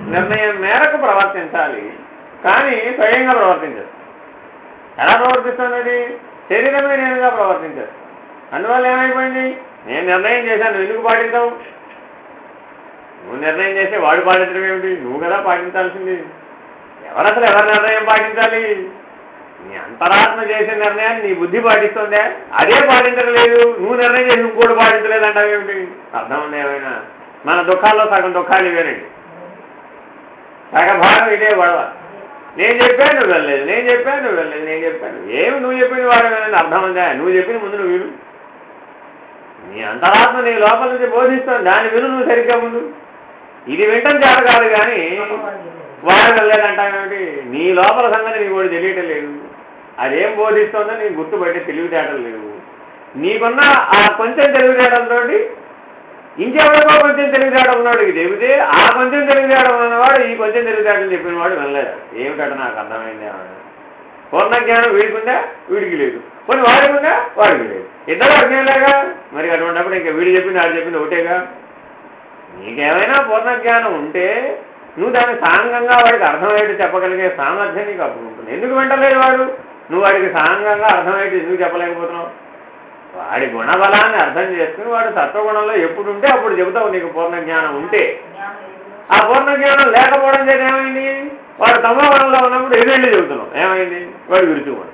నిర్ణయం మేరకు ప్రవర్తించాలి, కానీ స్వయంగా ప్రవర్తించదు. ఎలా ప్రవర్తిస్తుంది? అది శరీరమే నేనుగా ప్రవర్తించదు. అందువల్ల ఏమైపోయింది? నేను నిర్ణయం చేశాను, ఎందుకు పాటించావు? నువ్వు నిర్ణయం చేస్తే వాడు పాటించడం ఏమిటి? నువ్వు కదా పాటించాల్సింది. ఎవరు అసలు ఎవరి నిర్ణయం పాటించాలి? నీ అంతరాత్మ చేసే నిర్ణయాన్ని నీ బుద్ధి పాటిస్తుందే, అదే పాటించడం లేదు. నువ్వు నిర్ణయం చేసి ఇంకోటి పాటించలేదంటావు ఏమిటి? అర్థం ఉంది ఏమైనా? మన దుఃఖాల్లో సగం దుఃఖాలు ఇవేనండి, సగభాగం ఇదే గొడవ. నేను చెప్పాను నువ్వు వెళ్ళలేదు, నేను చెప్పాను నువ్వు వెళ్ళలేదు, నేను చెప్పాను. ఏమి నువ్వు చెప్పింది వాడు వెళ్ళలేదు? అర్థం ఉందా? నువ్వు చెప్పిన ముందు నువ్వు విను. నీ అంతరాత్మ నీ లోపల నుంచి బోధిస్తాను, దాన్ని విను నువ్వు సరిగ్గా ముందు. ఇది వింటం చేత కాదు, కానీ వాడు వెళ్ళలేదంటావేమిటి? నీ లోపల సంగతి నీకు కూడా తెలియటం లేదు. అదేం బోధిస్తుందో నీకు గుర్తుపట్టే తెలివితేటలు లేవు. నీకున్న ఆ కొంచెం తెలివితేటలతో ఇంకెవరికో కొంచెం తెలివితేటలు ఉన్నాడు చెబితే ఆ కొంచెం తెలివితేటలు ఉన్నవాడు ఈ కొంచెం తెలివితేటలు చెప్పిన వాడు వెళ్ళలేదు. ఏమిటంట నాకు అర్థమైంది. పూర్ణజ్ఞానం వీడికుందా? వీడికి లేదు. కొన్ని వాడికుందా? వాడికి లేదు. ఇద్దరు అజ్ఞానులేగా. మరి అటువంటిప్పుడు ఇంకా వీడు చెప్పింది వాడు చెప్పింది ఒకటేగా. నీకేమైనా పూర్ణజ్ఞానం ఉంటే నువ్వు దాన్ని సాంగంగా వాడికి అర్థమయ్యేట్టు చెప్పగలిగే సామర్థ్యం నీకు అప్పుడు ఉంటుంది. ఎందుకు వింటలేదు వాడు? నువ్వు వాడికి సాంగంగా అర్థమయ్యేట్టు ఎందుకు చెప్పలేకపోతున్నావు? వాడి గుణబలాన్ని అర్థం చేసుకుని వాడు సత్వగుణంలో ఎప్పుడు ఉంటే అప్పుడు చెబుతావు నీకు పూర్ణజ్ఞానం ఉంటే. ఆ పూర్ణజ్ఞానం లేకపోవడం చేత ఏమైంది? వాడు తమో గుణంలో ఉన్నప్పుడు ఎదురెళ్ళి చెబుతున్నావు. ఏమైంది? వాడు విరుచుకోడు.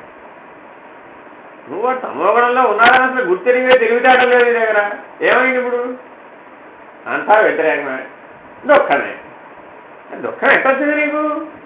నువ్వు వాడు తమో గుణంలో ఉన్నాడని అసలు గుర్తిరిగే తెలివితేటం లేదు నీ దగ్గర. ఏమైంది ఇప్పుడు? అంతా వ్యతిరేకమే, దుఃఖమే. దుఃఖం ఎట్టొచ్చింది నీకు?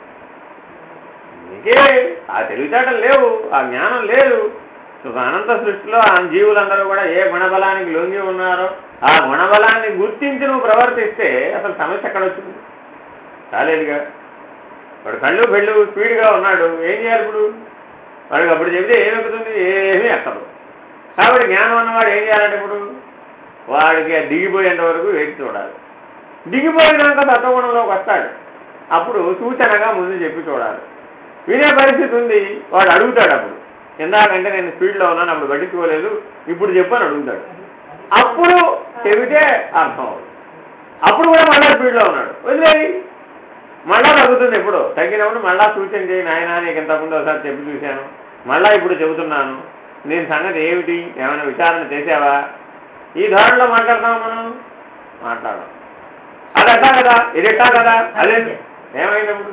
నీకే ఆ తెలివితేటలు లేవు, ఆ జ్ఞానం లేదు. అనంత సృష్టిలో ఆ జీవులందరూ కూడా ఏ గుణబలానికి లొంగి ఉన్నారో ఆ గుణబలాన్ని గుర్తించి నువ్వు ప్రవర్తిస్తే అసలు సమస్య ఎక్కడ వచ్చింది? కాలేదుగా. వాడు కళ్ళు పెళ్ళు స్పీడ్గా ఉన్నాడు, ఏం చేయాలి ఇప్పుడు? వాడికి అప్పుడు చెబితే ఏమి ఎక్కుతుంది? ఏమీ ఎక్కదు. కాబట్టి జ్ఞానం ఉన్నవాడు ఏం చేయాలంటే ఇప్పుడు వాడికి దిగిపోయేంత వరకు వేచి చూడాలి. దిగిపోయినాక తత్వగుణంలోకి వస్తాడు, అప్పుడు సూచనగా ముందు చెప్పి చూడాలి. వినే పరిస్థితి ఉంది, వాడు అడుగుతాడు. అప్పుడు ఇందాకంటే నేను స్పీడ్లో ఉన్నాను, అప్పుడు పట్టించుకోలేదు, ఇప్పుడు చెప్పని అడుగుతాడు. అప్పుడు చెబితే అర్థం అవుతుంది. అప్పుడు కూడా మళ్ళా స్పీడ్లో ఉన్నాడు, వదిలేది. మళ్ళా తగ్గుతుంది. ఎప్పుడు తగ్గినప్పుడు మళ్ళా సూచన చేయి. నాయన నీకు ఇంతకుముందు ఒకసారి చెప్పి చూశాను, మళ్ళా ఇప్పుడు చెబుతున్నాను, నేను సంగతి ఏమిటి, ఏమైనా విచారణ చేసావా? ఈ ధోరణిలో మాట్లాడతాం మనం, మాట్లాడడం. అది ఎట్టా కదా, ఇది ఎట్టా కదా, అదే ఏమైనప్పుడు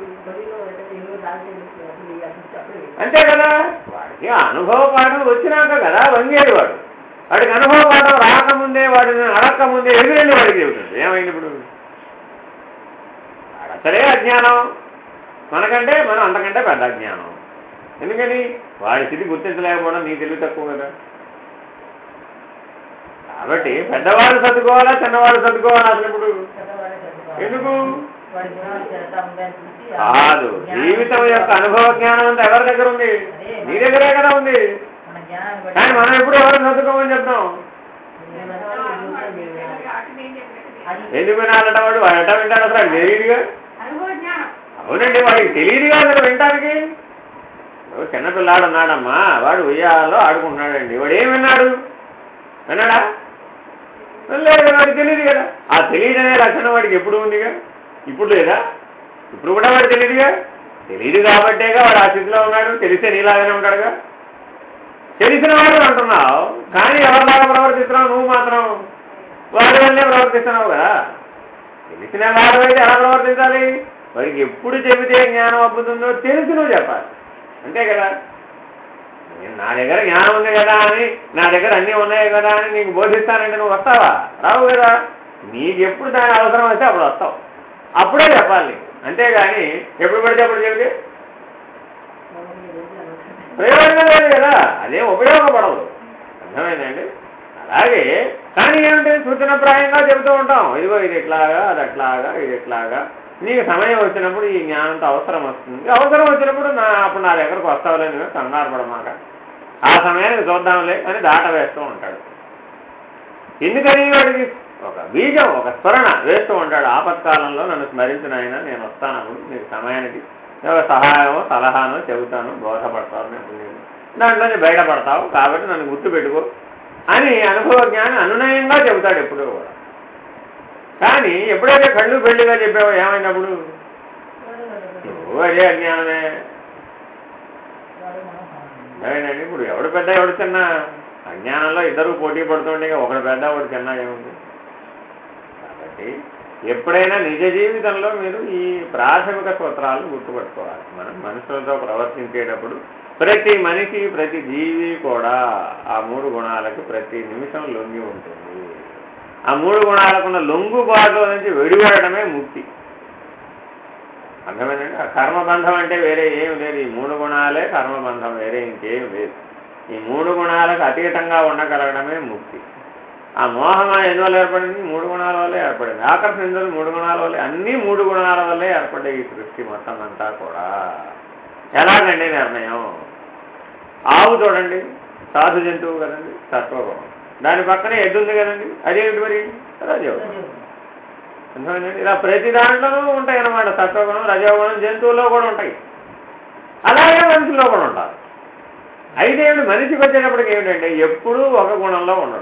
అంతే కదా. వాడికి అనుభవ పాఠం వచ్చినాక కదా వంగేది. వాడికి అనుభవ పాఠం రాకముందే, వాడిని అడక్కముందే ఎదురెళ్ళి వాడికి చెబుతుంది. ఏమైంది ఇప్పుడు? అసలే అజ్ఞానం మనకంటే, మనం అంతకంటే పెద్ద అజ్ఞానం. ఎందుకని? వాడి స్థితి గుర్తించలేకపోవడం నీ తెలివి తక్కువ కదా. కాబట్టి పెద్దవాళ్ళు సర్దుకోవాలా, చిన్నవాళ్ళు సర్దుకోవాలా? అసలు ఇప్పుడు ఎందుకు కాదు? జీవితం యొక్క అనుభవ జ్ఞానం అంతా ఎవరి దగ్గర ఉంది? నీ దగ్గరే కదా ఉంది. కానీ మనం ఎప్పుడు ఎవరిని సర్దుకోమని చెప్తాం? ఎందుకు వినాలట? వాడు ఎట్లా వింటాడు? అసలు అది తెలియదుగా. అవునండి, వాడికి తెలియదుగా అసలు వినటానికి. చిన్నపిల్లాడు ఉన్నాడమ్మా, వాడు ఉయ్యాలో ఆడుకుంటున్నాడండి. వాడు ఏం విన్నాడు? విన్నాడా? లేదు కదా, వాడికి తెలియదు కదా. ఆ తెలియదు అనే లక్షణం వాడికి ఎప్పుడు ఉందిగా, ఇప్పుడు లేదా? ఇప్పుడు కూడా వాడు తెలియదుగా. తెలియదు కాబట్టేగా వాడు ఆ స్థితిలో ఉన్నాడు. తెలిస్తే నీలాగానే ఉంటాడుగా. తెలిసిన వాడు అంటున్నావు, కానీ ఎవరిలాగా ప్రవర్తిస్తున్నావు? నువ్వు మాత్రం వాడి వల్లే ప్రవర్తిస్తున్నావు కదా. తెలిసిన వాడు అయితే ఎలా ప్రవర్తించాలి? వాడికి ఎప్పుడు చెబితే జ్ఞానం అబ్బుతుందో తెలిసి నువ్వు చెప్పాలి, అంతే కదా. నా దగ్గర జ్ఞానం ఉంది కదా అని, నా దగ్గర అన్నీ ఉన్నాయి కదా అని నీకు బోధిస్తానంటే నువ్వు వస్తావా? రావు కదా. నీకు ఎప్పుడు దాని అవసరం వస్తే అప్పుడు వస్తావు, అప్పుడే చెప్పాలి నీకు. అంతేగాని ఎప్పుడు పడితే అప్పుడు చెబితే ప్రయోజనం లేదు కదా, అదేం ఉపయోగపడదు. అర్థమైందండి? అలాగే కానీ ఏమిటి, సూచనప్రాయంగా చెబుతూ ఉంటాం. ఇదిగో ఇది ఎట్లాగా, అది అట్లాగా, ఇది ఎట్లాగా. నీకు సమయం వచ్చినప్పుడు ఈ జ్ఞానంతో అవసరం వస్తుంది. అవసరం వచ్చినప్పుడు అప్పుడు నా దగ్గరకు వస్తావులేని కంగారు పడమాక, ఆ సమయానికి చూద్దాంలే అని దాట వేస్తూ ఉంటాడు. ఎందుకని? వాడికి ఒక బీజం, ఒక స్మరణ వేస్తూ ఉంటాడు. ఆపత్కాలంలో నన్ను స్మరించిన ఆయన, నేను వస్తానప్పుడు నీకు సమయానికి ఒక సహాయమో సలహానో చెబుతాను, బోధపడతాను, నేను దాంట్లోనే బయటపడతావు, కాబట్టి నన్ను గుర్తుపెట్టుకో అని అనుభవ జ్ఞాని అనునయంగా చెబుతాడు ఎప్పుడూ కూడా. కానీ ఎప్పుడైతే కళ్ళు పెళ్లిగా చెప్పావో ఏమైనప్పుడు అదే అజ్ఞానమే. అదేనండి, ఇప్పుడు ఎవడు పెద్ద ఎవడు చిన్న? అజ్ఞానంలో ఇద్దరు పోటీ పడుతుంటే ఒకడు పెద్ద ఒకడు చిన్న ఏముంది? కాబట్టి ఎప్పుడైనా నిజ జీవితంలో మీరు ఈ ప్రాథమిక సూత్రాలు గుర్తుపట్టుకోవాలి. మనం మనుషులతో ప్రవర్తించేటప్పుడు ప్రతి మనిషి, ప్రతి జీవి కూడా ఆ 3 గుణాలకు ప్రతి నిమిషం లొంగి ఉంటుంది. ఆ 3 గుణాలకున్న లొంగుబాటులో నుంచి వెడిపడటమే ముక్తి. అర్థమేనండి. ఆ కర్మబంధం అంటే వేరే ఏం లేదు. ఈ 3 గుణాలే కర్మబంధం, వేరే ఇంకేం లేదు. ఈ 3 గుణాలకు అతీతంగా ఉండగలగడమే ముక్తి. ఆ మోహం ఎందువల్ల ఏర్పడింది? 3 గుణాల వల్లే ఏర్పడింది. ఆకర్షణ ఎందువల్ల? 3 గుణాల వల్లే. అన్నీ 3 గుణాల వల్లే ఏర్పడే ఈ సృష్టి మొత్తం అంతా కూడా. ఎలాగండి నిర్ణయం? ఆవు చూడండి, సాధు జంతువు కదండి, సత్వగుణం. దాని పక్కనే ఎద్దు ఉంది కదండి, అదేమిటి మరి? రజోగుణం. అర్థమైందండి. ఇలా ప్రతి దాంట్లోనూ ఉంటాయి అన్నమాట సత్వగుణం, రజోగుణం. జంతువుల్లో కూడా ఉంటాయి, అలాగే మనిషిలో కూడా ఉంటారు. అయితే ఏమిటి? మనిషికి వచ్చేటప్పటికి ఏమిటంటే ఎప్పుడూ ఒక గుణంలో ఉండడు.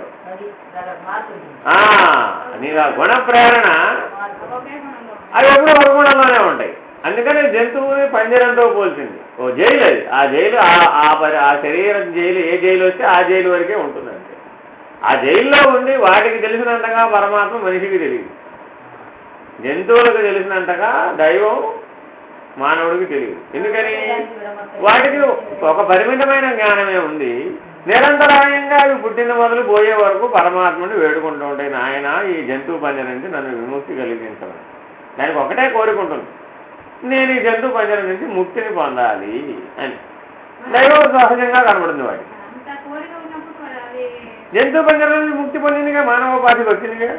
నీకు ఆ గుణ ప్రేరణ అవి ఎప్పుడు ఒక గుణంలోనే ఉంటాయి. అందుకని జంతువుని పంజరంతో పోల్చింది. ఓ జైలు అది. ఆ జైలు ఆ శరీరం జైలు, ఏ జైలు వస్తే ఆ జైలు వరకే ఉంటుందంటే ఆ జైల్లో ఉండి వాటికి తెలిసినంతగా పరమాత్మ మనిషికి తెలియదు. జంతువులకు తెలిసినంతగా దైవం మానవుడికి తెలియదు. ఎందుకని? వాటికి ఒక పరిమితమైన జ్ఞానమే ఉంది. నిరంతరాయంగా అవి పుట్టిన మొదలు పోయే వరకు పరమాత్మని వేడుకుంటూ ఉంటాయి. నాయన ఈ జంతువు పంజరం నుంచి నన్ను విముక్తి కలిగించమని. దానికి ఒకటే కోరుకుంటుంది, నేను ఈ జంతువు పంజరం నుంచి ముక్తిని పొందాలి అని. దైవం సహజంగా కనబడుతుంది వాటికి. జంతువు పంజరం నుంచి ముక్తి పొందిందిగా, మానవోపాధికి వచ్చిందిగా.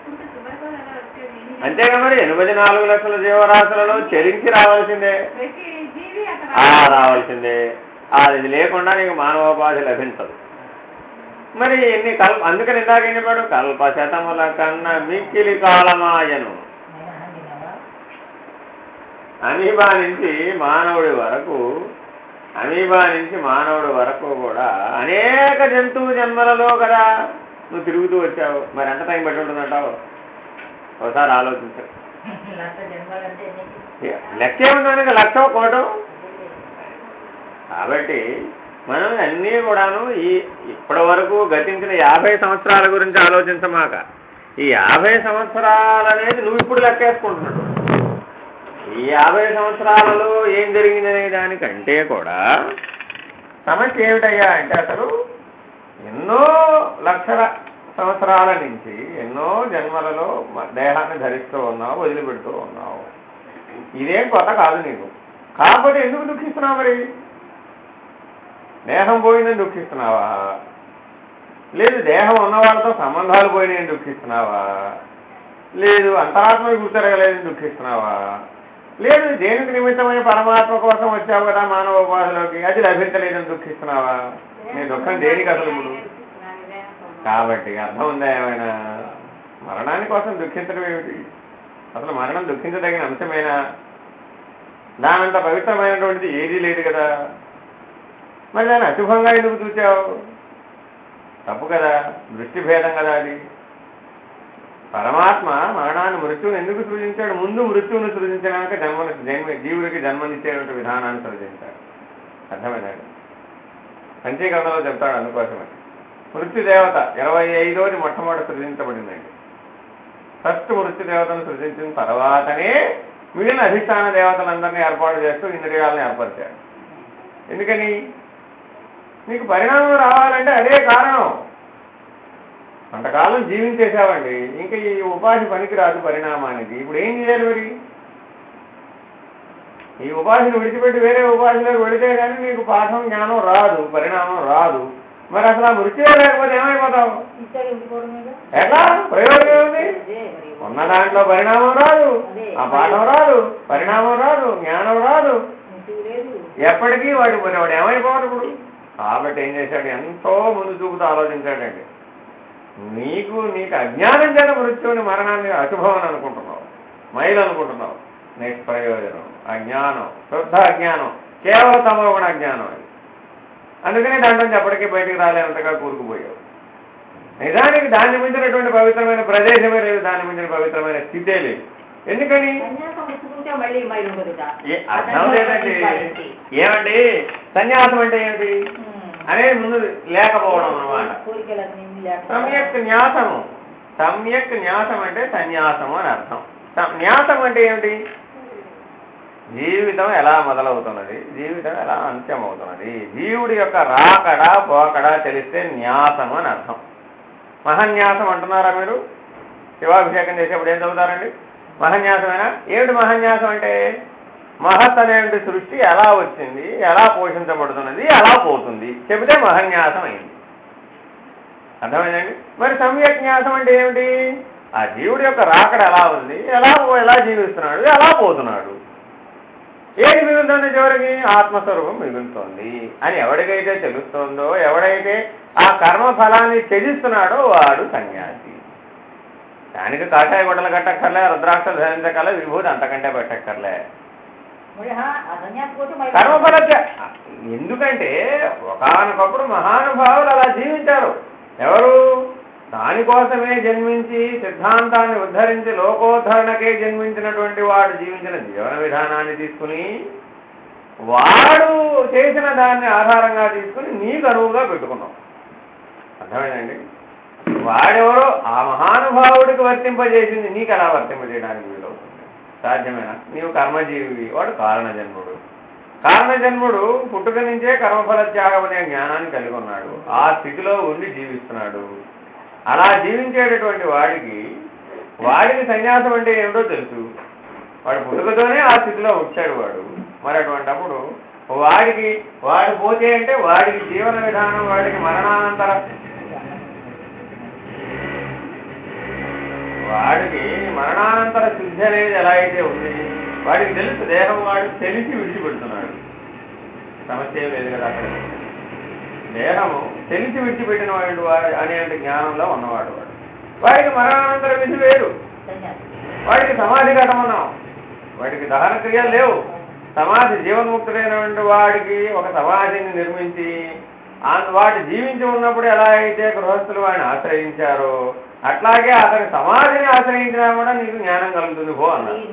అంతేగా మరి 84 లక్షల జీవరాశులలో చెలించి రావాల్సిందే. రావాల్సిందే. అది లేకుండా నీకు మానవోపాధి లభించదు. మరి ఎన్ని అందుకని ఇందాక ఏం చెప్పాడు? కల్పశతముల కన్నా మిక్కిలి కాలమాయను. అమీబా నుంచి మానవుడి వరకు కూడా అనేక జంతువు జన్మలలో కదా నువ్వు తిరుగుతూ వచ్చావు. మరి ఎంత టైం పట్టి ఉంటుందంటావు? ఒకసారి ఆలోచించారు. లెక్కే ఉందని 1,00,000 కోటం. కాబట్టి మనం అన్నీ కూడాను ఇప్పటి వరకు గతించిన 50 సంవత్సరాల గురించి ఆలోచించమాక. ఈ 50 సంవత్సరాలు అనేది నువ్వు ఇప్పుడు లెక్కేసుకుంటున్నాడు. ఈ 50 సంవత్సరాలలో ఏం జరిగిందనే దానికంటే కూడా సమస్య ఏమిటయ్యా అంటే అసలు ఎన్నో లక్షల సంవత్సరాల నుంచి ఎన్నో జన్మలలో దేహాన్ని ధరిస్తూ ఉన్నావు, వదిలిపెడుతూ ఉన్నావు. ఇదేం కొత్త కాదు నీకు. కాకపోతే ఎందుకు దుఃఖిస్తున్నావు? మరి దేహం పోయిందని దుఃఖిస్తున్నావా? లేదు దేహం ఉన్న వాళ్ళతో సంబంధాలు పోయినాయని దుఃఖిస్తున్నావా? లేదు అంతరాత్మకి గుర్తిరగలేదని దుఃఖిస్తున్నావా? లేదు దేనికి నిమిత్తమైన పరమాత్మ కోసం వచ్చావు కదా మానవోపాధిలోకి, అది లభించలేదని దుఃఖిస్తున్నావా? నీ దుఃఖం దేనికి అసలు ఇప్పుడు? కాబట్టి అర్థం ఉందా ఏమైనా? మరణాని కోసం దుఃఖించడం ఏమిటి? అసలు మరణం దుఃఖించదగిన అంశమేనా? దానంత పవిత్రమైనటువంటిది ఏదీ లేదు కదా. మరి దాన్ని అశుభంగా ఎందుకు చూచావు? తప్పు కదా, దృష్టి భేదం కదా అది. పరమాత్మ మరణాన్ని, మృత్యువుని ఎందుకు సృజించాడు? ముందు మృత్యువును సృజించడానికి జీవుడికి జన్మనిచ్చేటువంటి విధానాన్ని సృజించాడు. అర్థమైనాడు? పంచీకరణలో చెప్తాడు. అందుకోసమే మృత్యుదేవత 25వ మొట్టమొదటి సృజించబడిందండి. ఫస్ట్ మృత్యుదేవతను సృజించిన తర్వాతనే మిగిలిన అధిష్టాన దేవతలందరినీ ఏర్పాటు చేస్తూ ఇంద్రియాలను ఏర్పరిచాడు. ఎందుకని? నీకు పరిణామం రావాలంటే అదే కారణం. అంతకాలం జీవించేసావండి, ఇంకా ఈ ఉపాధి పనికిరాదు పరిణామానికి. ఇప్పుడు ఏం చేయాలి మరి? ఈ ఉపాధిని విడిచిపెట్టి వేరే ఉపాధిలోకి వెళితే కానీ నీకు పాఠం, జ్ఞానం రాదు, పరిణామం రాదు. మరి అసలు ఆ మృత్యువే లేకపోతే ఏమైపోతావు? ఎట్లా? ప్రయోజనం ఏముంది? ఉన్న దాంట్లో పరిణామం రాదు, ఆ పాఠం రాదు, పరిణామం రాదు, జ్ఞానం రాదు, ఎప్పటికీ వాడు ఏమైపోవాలి ఇప్పుడు? కాబట్టి ఏం చేశాడు? ఎంతో ముందు చూపుతూ ఆలోచించాడండి. నీకు అజ్ఞానం చేత మృత్యువుని, మరణాన్ని అశుభం అని అనుకుంటున్నావు, మైలు అనుకుంటున్నావు. నిష్ప్రయోజనం, అజ్ఞానం, శుద్ధ అజ్ఞానం, కేవలం తమోగుణ అజ్ఞానం అది. అందుకని దాంట్లో ఎప్పటికీ బయటికి రాలేనంతగా కూరుకుపోయావు. నిజానికి దాన్ని మించినటువంటి పవిత్రమైన ప్రదేశమే లేదు, దాన్ని మించిన పవిత్రమైన స్థితే లేదు. ఎందుకని అర్థం లేదండి. ఏమండి సన్యాసం అంటే ఏమిటి అనేది ముందు లేకపోవడం అన్నమాట. సమ్యక్ న్యాసము, సమ్యక్ న్యాసం అంటే సన్యాసము అని అర్థం. న్యాసం అంటే ఏమిటి? జీవితం ఎలా మొదలవుతున్నది, జీవితం ఎలా అంత్యమవుతున్నది, జీవుడి యొక్క రాకడా పోకడా తెలిస్తే న్యాసం అని అర్థం. మహాన్యాసం అంటున్నారా మీరు? శివాభిషేకం చేసేప్పుడు ఏం చదువుతారండి? మహాన్యాసమేనా? ఏమిటి మహాన్యాసం అంటే? మహత్ అనేటువంటి సృష్టి ఎలా వచ్చింది, ఎలా పోషించబడుతున్నది, ఎలా పోతుంది చెబితే మహాన్యాసం అయింది. అర్థమైందండి? మరి సమ్యక్ న్యాసం అంటే ఏమిటి? ఆ జీవుడి యొక్క రాకడ ఎలా ఉంది, ఎలా జీవిస్తున్నాడు, ఎలా పోతున్నాడు, ఏది మిగులుతుంది చివరికి? ఆత్మస్వరూపం మిగులుతోంది అని ఎవడికైతే తెలుస్తోందో, ఎవడైతే ఆ కర్మఫలాన్ని త్యజిస్తున్నాడో వాడు సన్యాసి. దానికి కాషాయ గుడ్డలు కట్టక్కర్లే, రుద్రాక్షలు ధరించక్కర్లే, విభూతి అంతకంటే పెట్టక్కర్లే. కర్మఫల ఎందుకంటే ఒకానొకప్పుడు మహానుభావులు అలా జీవించారు. ఎవరు? దానికోసమే జన్మించి సిద్ధాంతాన్ని ఉద్ధరించి లోకోద్ధరణకే జన్మించినటువంటి వాడు జీవించిన జీవన విధానాన్ని తీసుకుని వాడు చేసిన దాన్ని ఆధారంగా తీసుకుని నీకు అనువుగా పెట్టుకున్నావు. అర్థమైందండి? వాడెవరో ఆ మహానుభావుడికి వర్తింపజేసింది నీకు ఎలా వర్తింపజేయడానికి వీలవుతుంది? సాధ్యమేనా? నీవు కర్మజీవి, వాడు కారణజన్ముడు. కారణజన్ముడు పుట్టుక నుంచే కర్మఫల త్యాగం అనే జ్ఞానాన్ని కలిగి ఉన్నాడు. ఆ స్థితిలో ఉండి జీవిస్తున్నాడు. అలా జీవించేటటువంటి వాడికి సన్యాసం అంటే ఏమిటో తెలుసు. వాడు పుట్టుకతోనే ఆ స్థితిలో వచ్చాడు వాడు. మరి అటువంటిప్పుడు వాడు పోతే అంటే వాడికి జీవన విధానం, వాడికి మరణానంతర శుద్ధి అనేది ఎలా అయితే ఉంది, వాడికి తెలుసు. దేహం వాడు తెలిసి విడిచిపెడుతున్నాడు, సమస్య లేదు కదా. అక్కడ దేహము తెలిసి విడిచిపెట్టిన వాడు అనే జ్ఞానంలో ఉన్నవాడు వాడికి మరణానంతర విధి వేరు. వాడికి సమాధి కట్టమన్నాం, వాడికి దహన క్రియలు లేవు. సమాధి జీవన్ముక్తుడైనటువంటి వాడికి ఒక సమాధిని నిర్మించి వాడు జీవించి ఉన్నప్పుడు ఎలా అయితే గృహస్థులు వాడిని ఆశ్రయించారో అట్లాగే అతని సమాధిని ఆశ్రయించినా కూడా నీకు జ్ఞానం కలుగుతుంది పో అన్నారు.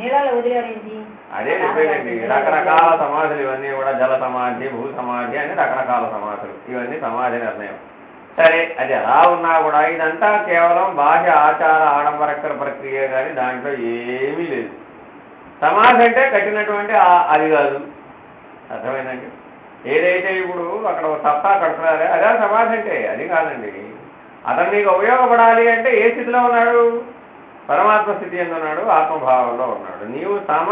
అదే చెప్పేదండి. రకరకాల సమాధులు ఇవన్నీ కూడా జల సమాధి, భూ సమాధి అని రకరకాల సమాధులు, ఇవన్నీ సమాధి నిర్ణయం. సరే, అది ఎలా ఉన్నా కూడా ఇదంతా కేవలం బాహ్య ఆచార ఆడంబరకర ప్రక్రియ, కానీ దాంట్లో ఏమీ లేదు. సమాధి అంటే కట్టినటువంటి అది కాదు. అర్థమైందండి? ఏదైతే ఇప్పుడు అక్కడ సత్తా కడుతున్నారే అదే సమాధి అంటే, అది కాదండి. అతను నీకు ఉపయోగపడాలి అంటే ఏ స్థితిలో ఉన్నాడు? పరమాత్మ స్థితి ఎందున్నాడు? ఆత్మభావంలో ఉన్నాడు. నీవు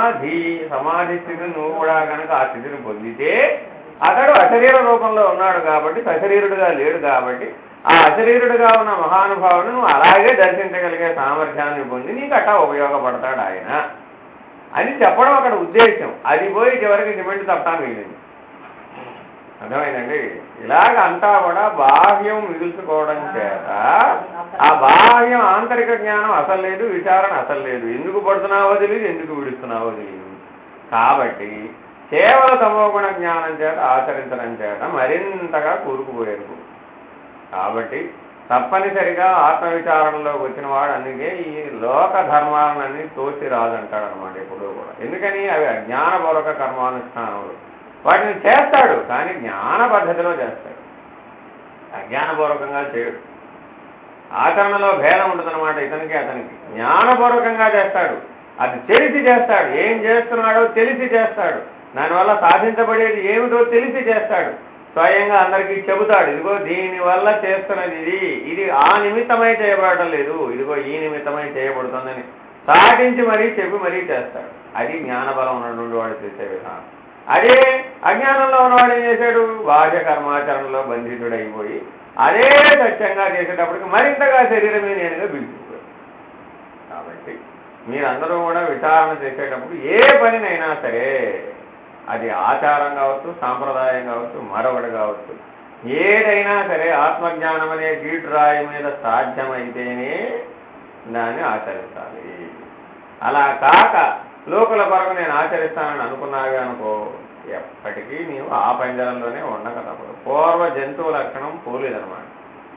సమాధి స్థితిని నువ్వు కూడా కనుక ఆ స్థితిని పొందితే అతడు అశరీర రూపంలో ఉన్నాడు కాబట్టి, సశరీరుడుగా లేడు కాబట్టి, ఆ అశరీరుడుగా ఉన్న మహానుభావుని నువ్వు అలాగే దర్శించగలిగే సామర్థ్యాన్ని పొంది నీకు అట్టా ఉపయోగపడతాడు ఆయన అని చెప్పడం అక్కడ ఉద్దేశం. అది పోయి చివరికి సిమెంట్ తప్పా మిగిలింది. అర్థమైందండి? ఇలాగ అంతా కూడా బాహ్యం మిగుల్చుకోవడం చేత ఆ బాహ్యం ఆంతరిక జ్ఞానం అసలు లేదు, విచారణ అసలు లేదు. ఎందుకు పడుతున్నావో తెలియదు, ఎందుకు విడుస్తున్నావో తెలియదు. కాబట్టి కేవల తమోగుణ జ్ఞానం చేత ఆచరించడం చేత మరింతగా కూరుకుపోయారు. కాబట్టి తప్పనిసరిగా ఆత్మవిచారణలోకి వచ్చిన వాడు అందుకే ఈ లోక ధర్మాలన్నీ తోసి రాదంటాడు అనమాట ఎప్పుడూ కూడా. ఎందుకని? అవి అజ్ఞానపూర్వక కర్మానుష్ఠానములు. వాటిని చేస్తాడు కానీ జ్ఞాన పద్ధతిలో చేస్తాడు, అజ్ఞానపూర్వకంగా చేయడు. ఆచరణలో భేదం ఉంటుందన్నమాట ఇతనికి అతనికి. జ్ఞానపూర్వకంగా చేస్తాడు, అది తెలిసి చేస్తాడు. ఏం చేస్తున్నాడో తెలిసి చేస్తాడు. దానివల్ల సాధించబడేది ఏమిటో తెలిసి చేస్తాడు. స్వయంగా అందరికీ చెబుతాడు, ఇదిగో దీనివల్ల చేస్తున్నది ఇది ఆ నిమిత్తమై చేయబడటం లేదు, ఇదిగో ఈ నిమిత్తమై చేయబడుతుందని సాధించి మరీ చెప్పి మరీ చేస్తాడు. అది జ్ఞానబలం ఉన్నటువంటి వాడు చేసే విధానం. అదే అజ్ఞానంలో ఉన్నవాడు ఏం చేశాడు? బాహ్య కర్మాచరణలో బంధితుడైపోయి అదే సత్యంగా చేసేటప్పటికి మరింతగా శరీరమే నేనుగా బిగుసిపోయాడు. కాబట్టి మీరందరూ కూడా విచారణ చేసేటప్పుడు ఏ పనినైనా సరే, అది ఆచారం కావచ్చు, సాంప్రదాయం కావచ్చు, మరొకటి కావచ్చు, ఏదైనా సరే ఆత్మజ్ఞానం అనే గీటురాయి మీద సాధ్యమైతేనే దాన్ని ఆచరించాలి. అలా కాక లోకల కొరకు నేను ఆచరిస్తానని అనుకున్నావే అనుకో, ఎప్పటికీ నీవు ఆ పంజరంలోనే ఉండక తప్పదు. పూర్వ జంతువు లక్షణం పోలేదన్నమాట.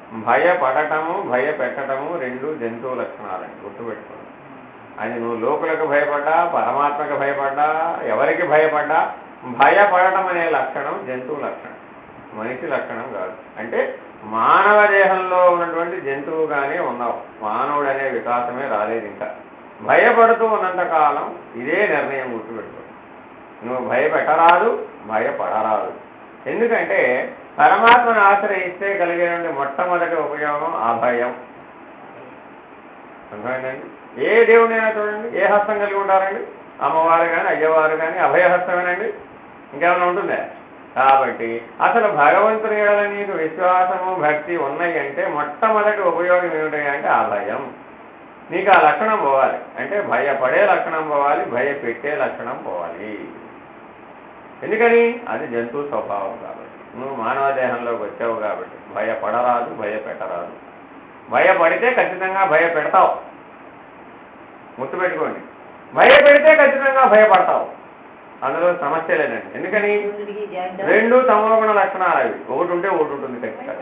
భయపడటము భయపెట్టడము రెండు జంతువు లక్షణాలండి, గుర్తుపెట్టుకోండి. అది నువ్వు లోకులకు భయపడ్డా, పరమాత్మకు భయపడ్డా, ఎవరికి భయపడ్డా, భయపడటం అనే లక్షణం జంతువు లక్షణం, మనిషి లక్షణం కాదు. అంటే మానవ దేహంలో ఉన్నటువంటి జంతువుగానే ఉన్నావు, మానవుడు అనే వికాసమే రాలేదు ఇంకా. భయపడుతూ ఉన్నంతకాలం ఇదే నిర్ణయం, గుర్తుపెట్టుకో. నువ్వు భయపెట్టరాదు, భయపడరాదు. ఎందుకంటే పరమాత్మను ఆశ్రయిస్తే కలిగేటువంటి మొట్టమొదటి ఉపయోగం అభయం. అర్థమైందండి? ఏ దేవుడైనా చూడండి, ఏ హస్తం కలిగి ఉంటారండి? అమ్మవారు కానీ అయ్యవారు కానీ అభయహస్తమేనండి, ఇంకేమైనా ఉంటుందా? కాబట్టి అసలు భగవంతుని ఎడల నీకు విశ్వాసము భక్తి ఉన్నాయి అంటే మొట్టమొదటి ఉపయోగం ఏమిటి అంటే అభయం. నీకు ఆ లక్షణం పోవాలి, అంటే భయపడే లక్షణం పోవాలి, భయపెట్టే లక్షణం పోవాలి. ఎందుకని? అది జంతువు స్వభావం కాబట్టి. నువ్వు మానవ దేహంలోకి వచ్చావు కాబట్టి భయపడరాదు, భయపెట్టరాదు. భయపడితే ఖచ్చితంగా భయపెడతావు, గుర్తుపెట్టుకోండి. భయపెడితే ఖచ్చితంగా భయపడతావు, అందులో సమస్య లేదండి. ఎందుకని? రెండు తమోగుణ లక్షణాలు అవి, ఒకటి ఉంటే ఒకటి ఉంటుంది ఖచ్చితంగా.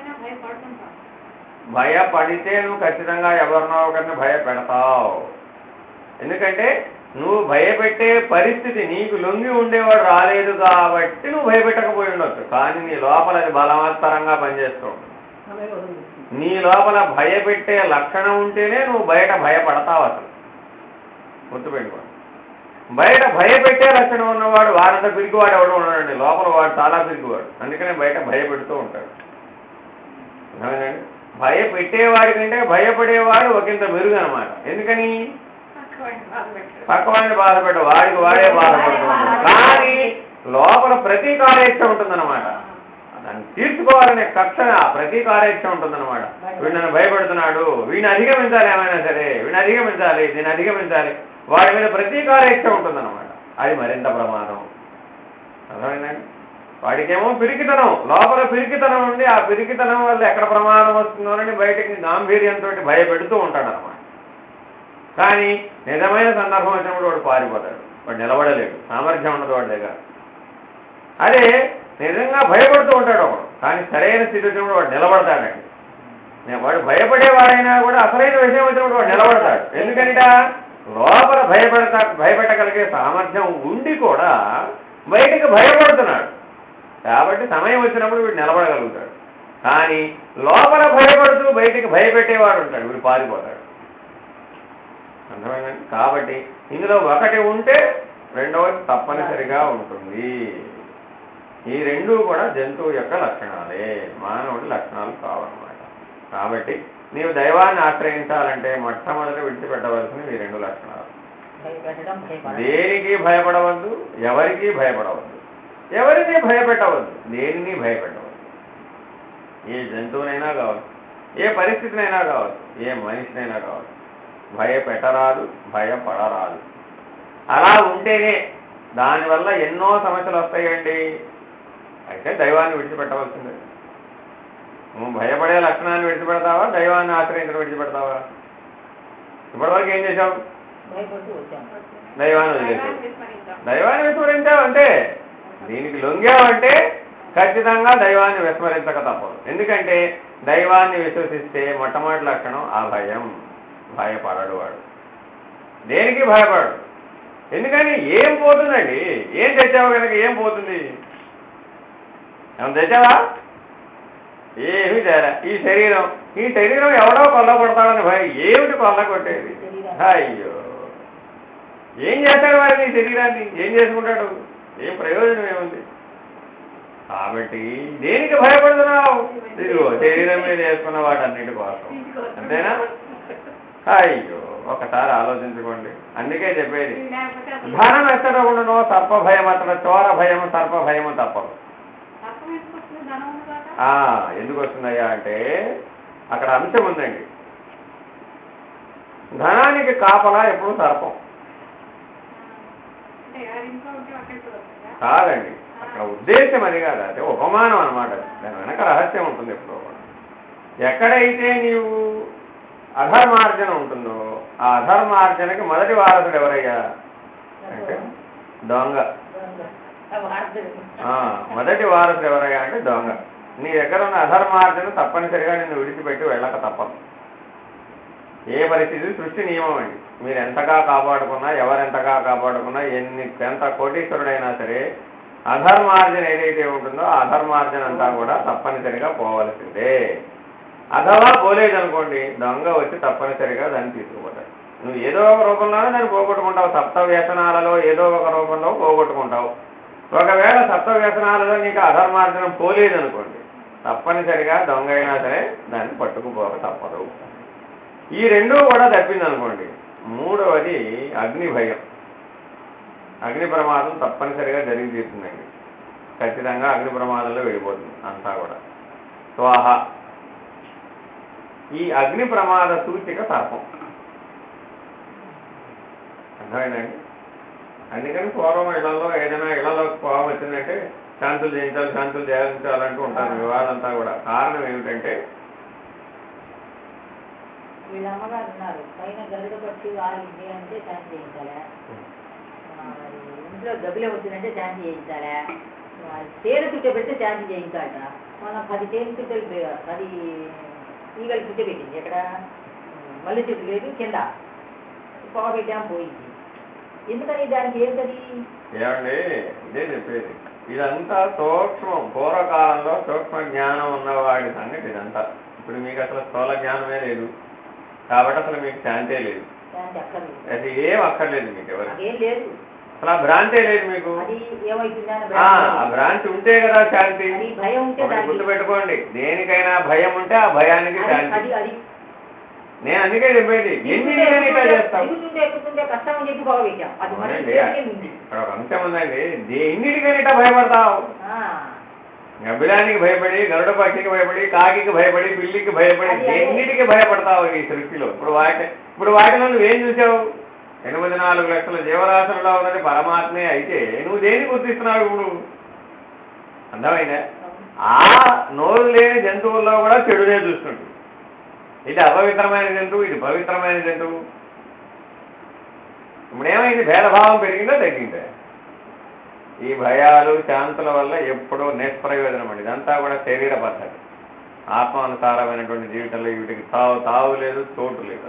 భయపడితే నువ్వు ఖచ్చితంగా ఎవరినో ఒకరిని భయపెడతావు. ఎందుకంటే నువ్వు భయపెట్టే పరిస్థితి నీకు లొంగి ఉండేవాడు రాలేదు కాబట్టి నువ్వు భయపెట్టకపోయి ఉండొచ్చు, కానీ నీ లోపల అది బలవత్తరంగా పనిచేస్తూ ఉంటుంది. నీ లోపల భయపెట్టే లక్షణం ఉంటేనే నువ్వు బయట భయపడతావు. అసలు గుర్తుపెట్టుకోండి, బయట భయపెట్టే లక్షణం ఉన్నవాడు వారంతా పిరికివాడు ఎవడు ఉన్నాడండి, లోపల వాడు చాలా పిరికివాడు, అందుకనే బయట భయపెడుతూ ఉంటాడు. భయపెట్టేవాడి కంటే భయపడేవాడు ఒకంత మెరుగు అనమాట. ఎందుకని? పక్కవాడిని బాధపెట్ట, వాడికి వాడే బాధపడుతూ ఉంటాడు, కానీ లోపల ప్రతీకారేచ్ఛ ఉంటుందన్నమాట. దాన్ని తీర్చుకోవాలనే కక్ష ప్రతీకారేచ్ఛ ఉంటుందన్నమాట. వీడు నన్ను భయపడుతున్నాడు, వీడిని అధిగమించాలి, ఏమైనా సరే వీడిని అధిగమించాలి, దీన్ని అధిగమించాలి, వాడి మీద ప్రతీకారేచ్ఛ ఉంటుందన్నమాట. అది మరింత ప్రమాదం. అర్థమైందండి? వాడికేమో పిరికితనం, లోపల పిరికితనం ఉండి ఆ పిరికితనం వల్ల ఎక్కడ ప్రమాదం వస్తుందోనని బయటికి గాంభీర్యంతో భయపెడుతూ ఉంటాడు అన్నమాట. కానీ నిజమైన సందర్భం వచ్చినప్పుడు వాడు పారిపోతాడు, వాడు నిలబడలేడు, సామర్థ్యం ఉండదు వాడి దగ్గర. అదే నిజంగా భయపడుతూ ఉంటాడు ఒకడు, కానీ సరైన స్థితి వచ్చినప్పుడు వాడు నిలబడతాడండి. వాడు భయపడేవాడైనా కూడా అసలైన విషయం వచ్చినప్పుడు వాడు నిలబడతాడు. ఎందుకంటే లోపల భయపెట్టగలిగే సామర్థ్యం ఉండి కూడా బయటికి భయపడుతున్నాడు, కాబట్టి సమయం వచ్చినప్పుడు వీడు నిలబడగలుగుతాడు. కానీ లోపల భయపడుతూ బయటికి భయపెట్టేవాడు ఉంటాడు, వీడు పారిపోతాడు. అర్థమైందండి? కాబట్టి ఇందులో ఒకటి ఉంటే రెండవది తప్పనిసరిగా ఉంటుంది. ఈ రెండూ కూడా జంతువు యొక్క లక్షణాలే, మానవుడి లక్షణాలు కావన్నమాట. కాబట్టి నీవు దైవాన్ని ఆశ్రయించాలంటే మొట్టమొదటి విడిచిపెట్టవలసినవి ఈ రెండు లక్షణాలు. దేనికి భయపడవద్దు, ఎవరికి భయపడవద్దు, ఎవరిని భయపెట్టవద్దు, దేనిని భయపెట్టవద్దు. ఏ జంతువునైనా కావచ్చు, ఏ పరిస్థితినైనా కావచ్చు, ఏ మనిషినైనా కావచ్చు, భయపెట్టరాదు, భయపడరాదు. అలా ఉంటేనే దానివల్ల ఎన్నో సమస్యలు వస్తాయండి. అయితే దైవాన్ని విడిచిపెట్టవలసిందే. నువ్వు భయపడే లక్షణాన్ని విడిచిపెడతావా, దైవాన్ని ఆశ్రయించడం విడిచిపెడతావా? ఇప్పటివరకు ఏం చేశావు? దైవాన్ని వదిలేసావు. దైవాన్ని విస్మరించావు అంటే, దీనికి లొంగావంటే ఖచ్చితంగా దైవాన్ని విస్మరించక తప్పదు. ఎందుకంటే దైవాన్ని విశ్వసిస్తే మొట్టమొదటి లక్షణం అభయం. భయపడడు వాడు, దేనికి భయపడడు. ఎందుకని? ఏం పోతుందండి? ఏం తెచ్చావు కనుక ఏం పోతుంది? ఏమన్నా తెచ్చావా? ఏమి తేరా. ఈ శరీరం ఎవడో కొల్లగొడతాడని భయం. ఏమిటి కొల్లగొట్టేది? అయ్యో, ఏం చేస్తాడు వాడిని? ఈ శరీరాన్ని ఏం చేసుకుంటాడు? ఏం ప్రయోజనం ఏముంది? కాబట్టి దేనికి భయపడుతున్నావు? ఇదిగో శరీరం మీద వేసుకున్న వాటన్నిటి కోసం, అంతేనా? అయ్యో, ఒకసారి ఆలోచించుకోండి. అందుకే చెప్పేది, ధనం ఎక్కడ ఉండనో సర్ప భయం అతను, చోర భయము సర్ప భయము తప్పదు. ఎందుకు వస్తుందయ్యా అంటే అక్కడ అంశం ఉందండి. ధనానికి కాపలా ఎప్పుడు సర్పం కాదండి. అక్కడ ఉద్దేశం అది కాదు, అంటే ఉపమానం అనమాట. దాని వెనక రహస్యం ఉంటుంది ఎప్పుడో కూడా. ఎక్కడైతే నీవు అధర్మార్జన ఉంటుందో ఆ అధర్మార్జనకి మొదటి వారసుడు ఎవరయ్యా అంటే దొంగ. మొదటి వారసుడు ఎవరయ్యా అంటే దొంగ. నీ దగ్గర ఉన్న అధర్మార్జన తప్పనిసరిగా నిన్ను విడిచిపెట్టి వెళ్ళక తప్పదు. ఏ పరిస్థితి సృష్టి నియమం అండి. మీరు ఎంతగా కాపాడుకున్నా, ఎవరెంతగా కాపాడుకున్నా, ఎంత కోటీశ్వరుడైనా సరే అధర్మార్జన ఏదైతే ఉంటుందో ఆ అధర్మార్జన అంతా కూడా తప్పనిసరిగా పోవలసిందే. అథవా పోలేదనుకోండి, దొంగ వచ్చి తప్పనిసరిగా దాన్ని తీసుకుపోతాడు. నువ్వు ఏదో ఒక రూపంలోనే దాన్ని పోగొట్టుకుంటావు. సప్త వ్యసనాలలో ఏదో ఒక రూపంలో పోగొట్టుకుంటావు. ఒకవేళ సప్త వ్యసనాలలో నీకు అధర్మార్జనం పోలేదనుకోండి, తప్పనిసరిగా దొంగ అయినా సరే దాన్ని పట్టుకుపోక తప్పదు. ఈ రెండూ కూడా తప్పిందనుకోండి, మూడవది అగ్ని భయం. అగ్ని ప్రమాదం తప్పనిసరిగా జరిగి తీరుతుందండి. ఖచ్చితంగా అగ్ని ప్రమాదంలో వెళ్ళిపోతుంది అంతా కూడా. స్వాహ. ఈ అగ్ని ప్రమాద సూచిక సర్పం. అర్థమైందండి. అందుకని పూర్వం ఇళ్లలో ఏదైనా ఇళ్లలో కోపం వచ్చిందంటే శాంతులు చేయించాలి, శాంతులు చేయించాలంటూ ఉంటారు వివాదంతా కూడా. కారణం ఏమిటంటే వీళ్ళ అమ్మగారు ఉన్నారు, పైన గరుడ పట్టి ఆగింది అంటే శాంతి చేయించాలా, ఇంట్లో గబ్బిలో వచ్చిందంటే శాంతి చేయించాలా, తేనె చుట్ట పెడితే శాంతి చేయించాలట. మనం 10 తేనె చుట్టలు 10 ఈగలు చుట్ట పెట్టింది. ఎక్కడ మల్లె చెట్టు లేదు, కింద పొగ పెట్టాము పోయింది. ఎందుకని దానికి ఏంటది ఏమండి? ఇదే చెప్పేది. ఇదంతా సూక్ష్మం. పూర్వకాలంలో సూక్ష్మ జ్ఞానం ఉన్నవాడి సంగతి ఇదంతా. ఇప్పుడు మీకు అసలు స్థూల జ్ఞానమే లేదు కాబట్టి అసలు మీకు శాంతే లేదు. అది ఏం అక్కర్లేదు మీకు. ఎవరు అసలు ఆ భ్రాంతే లేదు మీకు. ఆ భ్రాంతి ఉంటే కదా శాంతి. గుర్తుపెట్టుకోండి, దేనికైనా భయం ఉంటే ఆ భయానికి శాంతి. నేను అందుకే చెప్పేది, ఎన్నిటికైనా ఇట్లా చేస్తాం. ఇక్కడ ఒక అంశం ఉందండి, ఎన్నిటికైనా ఇట్లా భయపడతావు. గబ్బిలానికి భయపడి, గరుడ పక్షికి భయపడి, కాకికి భయపడి, పిల్లికి భయపడి, ఎన్నిటికి భయపడతావు ఈ సృష్టిలో. ఇప్పుడు వాటిలో నువ్వేం చూసావు? 84 లక్షల జీవరాశులలో ఉన్నది పరమాత్మే అయితే నువ్వు దేన్ని గుర్తిస్తున్నావు ఇప్పుడు? అర్థమైందా? ఆ నోరు లేని జంతువుల్లో కూడా చెడునే చూస్తుంటుంది. ఇది అపవిత్రమైన జంతువు, ఇది పవిత్రమైన జంతువు. ఇప్పుడేమైంది? భేదభావం పెరిగిందో తగ్గిందా? ఈ భయాలు శాంతుల వల్ల ఎప్పుడూ నిష్ప్రయోజనం అండి. ఇదంతా కూడా శరీర పద్ధతి. ఆత్మానుసారమైనటువంటి జీవితంలో వీటికి తావు లేదు, చోటు లేదు.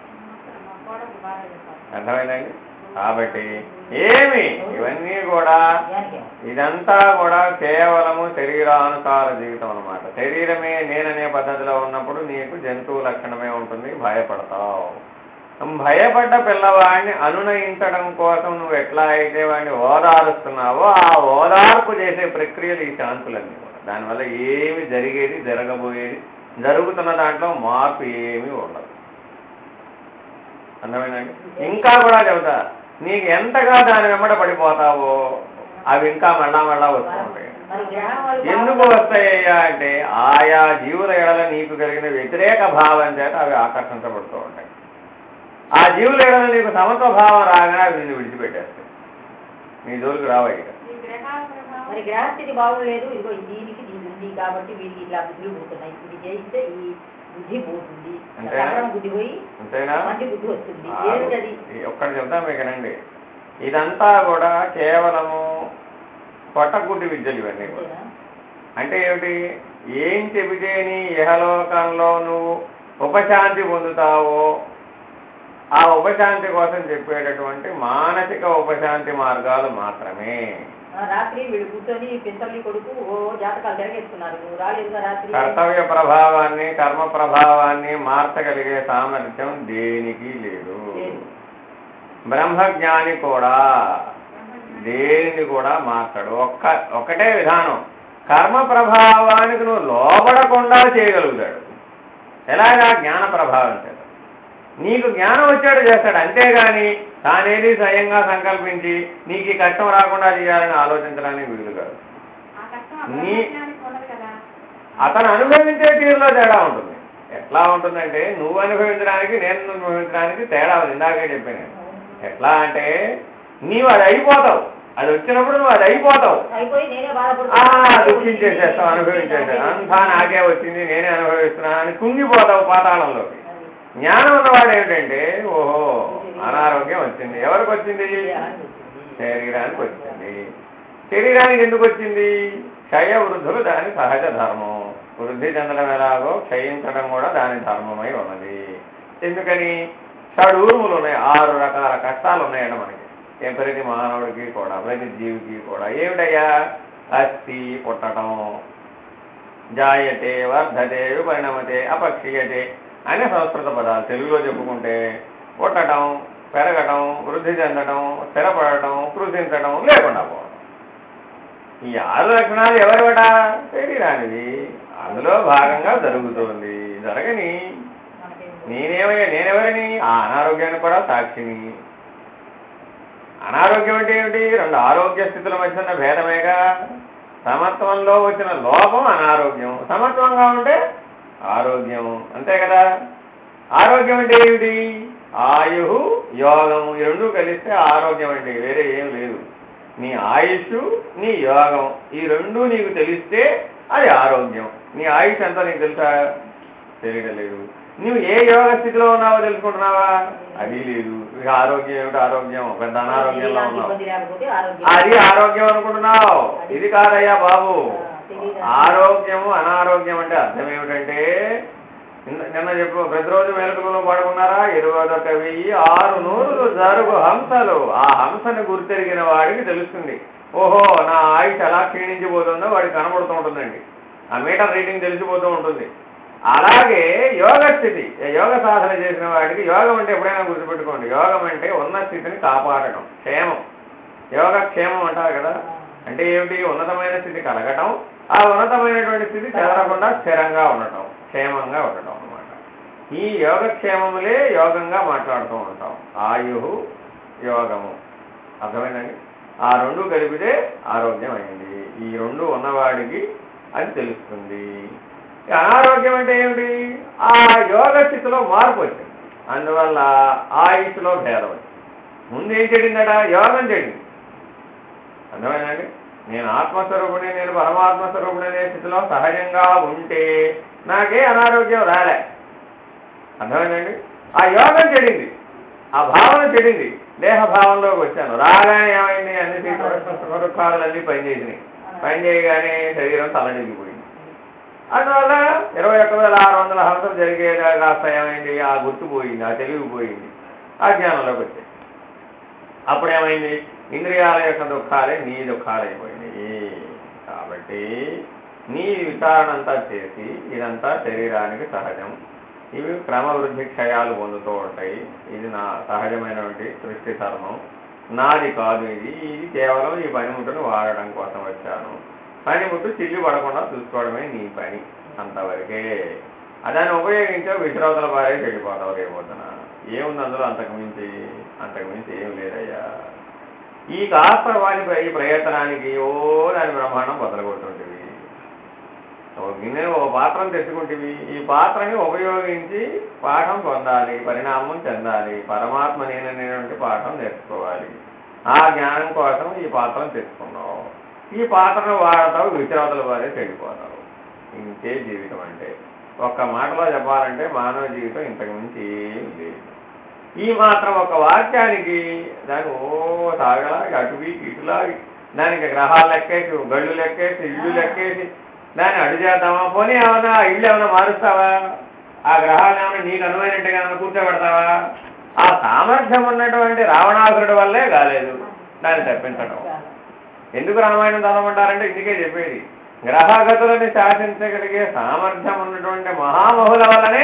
అర్థమైందండి? కాబట్టి ఏమి ఇవన్నీ కూడా ఇదంతా కూడా కేవలము శరీరానుసార జీవితం అన్నమాట. శరీరమే నేననే పద్ధతిలో ఉన్నప్పుడు నీకు జంతువు లక్షణమే ఉంటుంది, భయపడతావు. భయపడ్డ పిల్లవాడిని అనునయించడం కోసం నువ్వు ఎట్లా అయితే వాడిని ఓదారుస్తున్నావో ఆ ఓదార్పు చేసే ప్రక్రియలు ఈ శాంతులన్నీ కూడా. దానివల్ల ఏమి జరిగేది, జరగబోయేది, జరుగుతున్న దాంట్లో మార్పు ఏమీ ఉండదు. అర్థమైందండి? ఇంకా కూడా చెబుతా, నీకు ఎంతగా దాని వెంబడ పడిపోతావో అవి ఇంకా మళ్ళా వస్తూ ఉంటాయి. ఎందుకు వస్తాయ్యా అంటే ఆయా జీవుల ఎడల నీకు కలిగిన వ్యతిరేక భావం చేత అవి ఆకర్షించబడుతూ ఉంటాయి. ఆ జీవుల ఎడల నీకు సమత్వ భావం రాగానే అవి నిన్ను విడిచిపెట్టేస్తాయి. నీ జోలికి రావయ్య. మరి గ్రహస్థితి బాగులేదు, ఇదిగో దీనికి దీని ఉంది కాబట్టి వీరికి ఇట్లా బుద్ధులు పోతున్నాయి, ఇది చేయిస్తే ఈ బుద్ధి పోతుంది, బుద్ధి పోయి మంచి బుద్ధి వస్తుంది. ఒక్కటి చెప్తా మీకేనండి, ఇదంతా కూడా కేవలము పొట్టగుడ్డి విద్యలు ఇవన్నీ కూడా. అంటే ఏమిటి? ఏం చెబితే నీ ఇహలోకంలో నువ్వు ఉపశాంతి పొందుతావో ఆ ఉపశాంతి కోసం చెప్పేటటువంటి మానసిక ఉపశాంతి మార్గాలు మాత్రమే. రాత్రి వీళ్ళు కూర్చొని పెంచల్లి కొడుకు జాతకాలు తిరగేస్తున్నారు, రాత్రి కర్తవ్య ప్రభావాన్ని, కర్మ ప్రభావాన్ని మార్చగలిగే సామర్థ్యం దేనికి లేదు. బ్రహ్మజ్ఞాని కూడా దేనిని కూడా మార్చడు. ఒకటే విధానం, కర్మ ప్రభావానికి నువ్వు లోబడకుండా చేయగలుగుతాడు. ఎలాగా? జ్ఞాన ప్రభావం చేత. నీకు జ్ఞానం వచ్చాడు చేస్తాడు, అంతేగాని తానేది స్వయంగా సంకల్పించి నీకు ఈ కష్టం రాకుండా చేయాలని ఆలోచించడానికి వీలు కాదు. అతను అనుభవించే తీరులో తేడా ఉంటుంది. ఎట్లా ఉంటుందంటే నువ్వు అనుభవించడానికి, నేను అనుభవించడానికి తేడా ఉంది. ఇందాకే చెప్పాను. ఎట్లా అంటే నీవు అది అయిపోతావు, అది వచ్చినప్పుడు నువ్వు అది అయిపోతావు, దుఃఖించేసేస్తావు, అనుభవించేస్తావు. అంతా నాకే వచ్చింది, నేనే అనుభవిస్తున్నా అని కుంగిపోతావు పాతాళంలోకి. జ్ఞానం ఉన్నవాడు ఏమిటంటే, ఓహో అనారోగ్యం వచ్చింది, ఎవరికి వచ్చింది? శరీరానికి వచ్చింది. శరీరానికి ఎందుకు వచ్చింది? క్షయ వృద్ధులు దాని సహజ ధర్మం. వృద్ధి చెందడం ఎలాగో క్షయించడం కూడా దాని ధర్మమై ఉన్నది. ఎందుకని? షడూర్ములు ఉన్నాయి, 6 రకాల కష్టాలు ఉన్నాయండి మనకి. ప్రతి మానవుడికి కూడా, ప్రతి జీవికి కూడా. ఏమిటయ్యా? అస్థి పుట్టడం, జాయతే వర్ధతే విపరిణమతే అపక్షీయతే అనే సంస్కృత పదాలు. తెలుగులో చెప్పుకుంటే పుట్టడం, పెరగడం, వృద్ధి చెందడం, స్థిరపడటం, కృషించడం, లేకుండా పోవడం. ఈ 6 లక్షణాలు ఎవరివట? శరీరానిది. అందులో భాగంగా జరుగుతోంది. జరగని నేనెవరిని? ఆ అనారోగ్యానికి కూడా సాక్షిని. అనారోగ్యం అంటే ఏమిటి? 2 ఆరోగ్య స్థితుల మధ్య ఉన్న భేదమేగా. సమత్వంలో వచ్చిన లోపం అనారోగ్యం, సమత్వంగా ఉంటే ఆరోగ్యం. అంతే కదా. ఆరోగ్యం అంటే ఏమిటి? ఆయు యోగము, ఈ 2 కలిస్తే ఆరోగ్యం అండి, వేరే ఏం లేదు. నీ ఆయుష్, నీ యోగం, ఈ 2 నీకు తెలిస్తే అది ఆరోగ్యం. నీ ఆయుష్ ఎంత నీకు తెలుసా? తెలియడం లేదు. నువ్వు ఏ యోగ స్థితిలో ఉన్నావో తెలుసుకుంటున్నావా? అది లేదు. ఇక ఆరోగ్యం ఏమిటి? ఆరోగ్యం పెద్ద అనారోగ్యంలో ఉన్నావు, అది ఆరోగ్యం అనుకుంటున్నావు. ఇది కాదయ్యా బాబు. ఆరోగ్యము అనారోగ్యం అంటే అర్థం ఏమిటంటే, నిన్న చెప్పు, ప్రతిరోజు మేలుకలో పడుకున్నారా? 21,600 జరుగు హంసలు. ఆ హంసను గుర్తెరిగిన వాడికి తెలుస్తుంది, ఓహో నా ఆయుష్ ఎలా క్షీణించిపోతుందో వాడికి కనబడుతూ ఉంటుందండి. ఆ మీటర్ రీడింగ్ తెలిసిపోతూ ఉంటుంది. అలాగే యోగ స్థితి, యోగ సాధన చేసిన వాడికి యోగం అంటే ఎప్పుడైనా గుర్తుపెట్టుకోండి, యోగం అంటే ఉన్న స్థితిని కాపాడటం, క్షేమం. యోగ క్షేమం అంటారు కదా. అంటే ఏమిటి? ఉన్నతమైన స్థితి కలగటం, ఆ ఉన్నతమైనటువంటి స్థితి చెదరకుండా స్థిరంగా ఉండటం, క్షేమంగా ఉండటం అన్నమాట. ఈ యోగక్షేమములే యోగంగా మాట్లాడుతూ ఉంటాం. ఆయు యోగము, అర్థమైందండి? ఆ 2 కలిపితే ఆరోగ్యం అయింది. ఈ 2 ఉన్నవాడికి అది తెలుస్తుంది. అనారోగ్యం అంటే ఏమిటి? ఆ యోగ స్థితిలో మార్పు వచ్చింది, అందువల్ల ఆయుష్లో భేదం వచ్చింది. ముందు ఏం చెడిందట? యోగం చెడింది. అర్థమైందండి? నేను ఆత్మస్వరూపుని, నేను పరమాత్మస్వరూపుని అనే స్థితిలో సహజంగా ఉంటే నాకే అనారోగ్యం రాలే. అర్థమైందండి? ఆ యోగం చెడింది, ఆ భావన చెడింది, దేహభావంలోకి వచ్చాను. రాగానే ఏమైంది? అన్ని సుఖదుఖాలన్నీ పనిచేసినాయి. పనిచేయగానే శరీరం తలడిల్లిపోయింది. అందువల్ల 21,600 హంసలు జరిగేదా కాస్త ఏమైంది? ఆ గుర్తు పోయింది, ఆ తెలివి పోయింది, ఆ జ్ఞానంలోకి వచ్చాయి. అప్పుడేమైంది? ఇంద్రియాల యొక్క దుఃఖాలే నీ దుఃఖాలైపోయినాయి. కాబట్టి నీ విచారణ అంతా చేసి, ఇదంతా శరీరానికి సహజం, ఇవి క్రమవృద్ధి క్షయాలు పొందుతూ ఉంటాయి, ఇది నా సహజమైనటువంటి సృష్టి ధర్మం, నాది కాదు ఇది, ఇది కేవలం ఈ పనిముట్టును వాడడం కోసం వచ్చాను, పనిముట్టు చిల్లి పడకుండా చూసుకోవడమే నీ పని, అంతవరకే. దాన్ని ఉపయోగించో విశ్రాంతుల బారే చెడిపోతావు రేపొద్దున. ఏముంది అందులో? అంతకుమించి ఏం లేదయ్యా. ఈ కాస్త ఈ ప్రయత్నానికి దాని బ్రహ్మాండం బదలగొట్టుంటివి. గిన్నెను, ఓ పాత్రం తెచ్చుకుంటేవి, ఈ పాత్రని ఉపయోగించి పాఠం పొందాలి, పరిణామం చెందాలి, పరమాత్మ నేననేటువంటి పాఠం నేర్చుకోవాలి. ఆ జ్ఞానం కోసం ఈ పాత్రం తెచ్చుకున్నావు, ఈ పాత్రను వాడతావు, విశ్రాంతుల వారే చెడిపోతావు. ఇంతే జీవితం అంటే. ఒక్క మాటలో చెప్పాలంటే మానవ జీవితం ఇంతకు మించి ఏం లేదు. ఈ మాత్రం ఒక వాక్యానికి దాన్ని సాగలాగి అటువీకి ఇటులాగి, దానికి గ్రహాలు లెక్కేసి, గళ్ళు లెక్కేసి, ఇళ్ళు లెక్కేసి దాన్ని అడు చేద్దామా? పోనీ ఏమన్నా ఇళ్ళు ఏమైనా మారుస్తావా? ఆ గ్రహాలను ఏమైనా నీకు అనువైనట్టుగా ఏమైనా కూర్చోబెడతావా? ఆ సామర్థ్యం ఉన్నటువంటి రావణాసురుడి వల్లే కాలేదు దాన్ని తప్పించడం. ఎందుకు రామాయణం చదవమంటారంటే ఇందుకే చెప్పేది, గ్రహగతులని శాసించగలిగే సామర్థ్యం ఉన్నటువంటి మహామహుల వల్లనే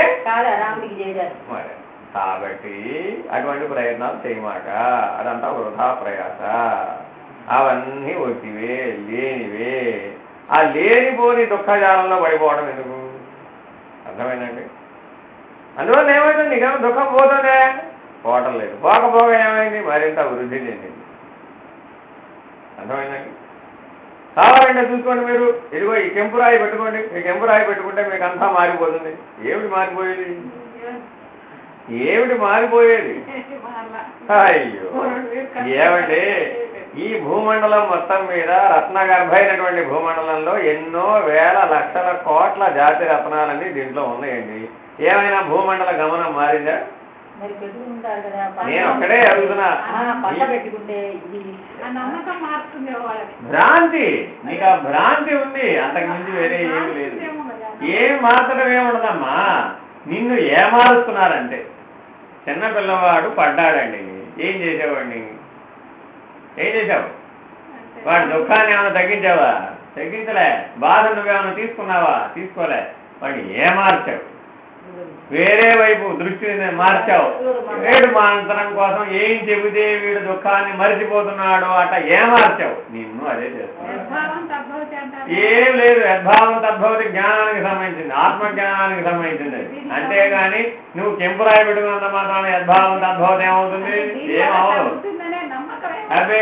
మరి. కాబట్టి అటువంటి ప్రయత్నాలు చేయమాట, అదంతా వృధా ప్రయాస. అవన్నీ వచ్చివే, లేనివే. ఆ లేనిపోని దుఃఖజాలంలో పడిపోవడం ఎందుకు? అర్థమైందండి? అందువల్ల ఏమైంది? నీకేమో దుఃఖం పోతుందే? పోవటం లేదు. పోకపోగా ఏమైంది? మరింత వృద్ధి చెందింది. అర్థమైందండి? కావాలంటే చూసుకోండి మీరు, ఇదిగో ఈ కెంపురాయి పెట్టుకోండి, ఈ కెంపురాయి పెట్టుకుంటే మీకు అంతా మారిపోతుంది. ఏమిటి మారిపోయేది? అయ్యో ఏమండి, ఈ భూమండలం మొత్తం మీద రత్నగర్భైనటువంటి భూమండలంలో ఎన్నో వేల లక్షల కోట్ల జాతి రత్నాలన్నీ దీంట్లో ఉన్నాయండి. ఏమైనా భూమండల గమనం మారిందా? మరి పెట్టుకుంటారు కదా, నేను ఒక్కడే అడుగుతున్నా. పంట పెట్టుకుంటే ఇది నమ్మకం మారుతుంది వాళ్ళకి. భ్రాంతి, నీకు ఆ భ్రాంతి ఉంది, అంతకు మించి వేరే ఏమి లేదు. ఏం మార్చడం ఏముండదమ్మా, నిన్ను ఏమారుస్తున్నారంటే. చిన్న పిల్లవాడు పడ్డాడండి, ఏం చేసేవాడిని? ఏం చేసావు? వాడి దుఃఖాన్ని ఏమైనా తగ్గించావా? తగ్గించలే. బాధ నువ్వేమైనా తీసుకున్నావా? తీసుకోలే. వాడిని ఏమార్చావు, వేరే వైపు దృష్టిని మార్చావు. ఏడు మాంతరం కోసం ఏం చెబితే వీడు దుఃఖాన్ని మరిచిపోతున్నాడో అట్ట ఏమార్చావు. నిన్ను అదే చేస్తున్నావు. ఏం లేదు, యద్భావం తద్భవతి జ్ఞానానికి సంబంధించింది, ఆత్మజ్ఞానానికి సంబంధించింది. అంతేగాని నువ్వు కెంపురాయి పెట్టుకున్నంత మాత్రాన యద్భావం తద్భవతి ఏమవుతుంది? ఏమవదు. అదే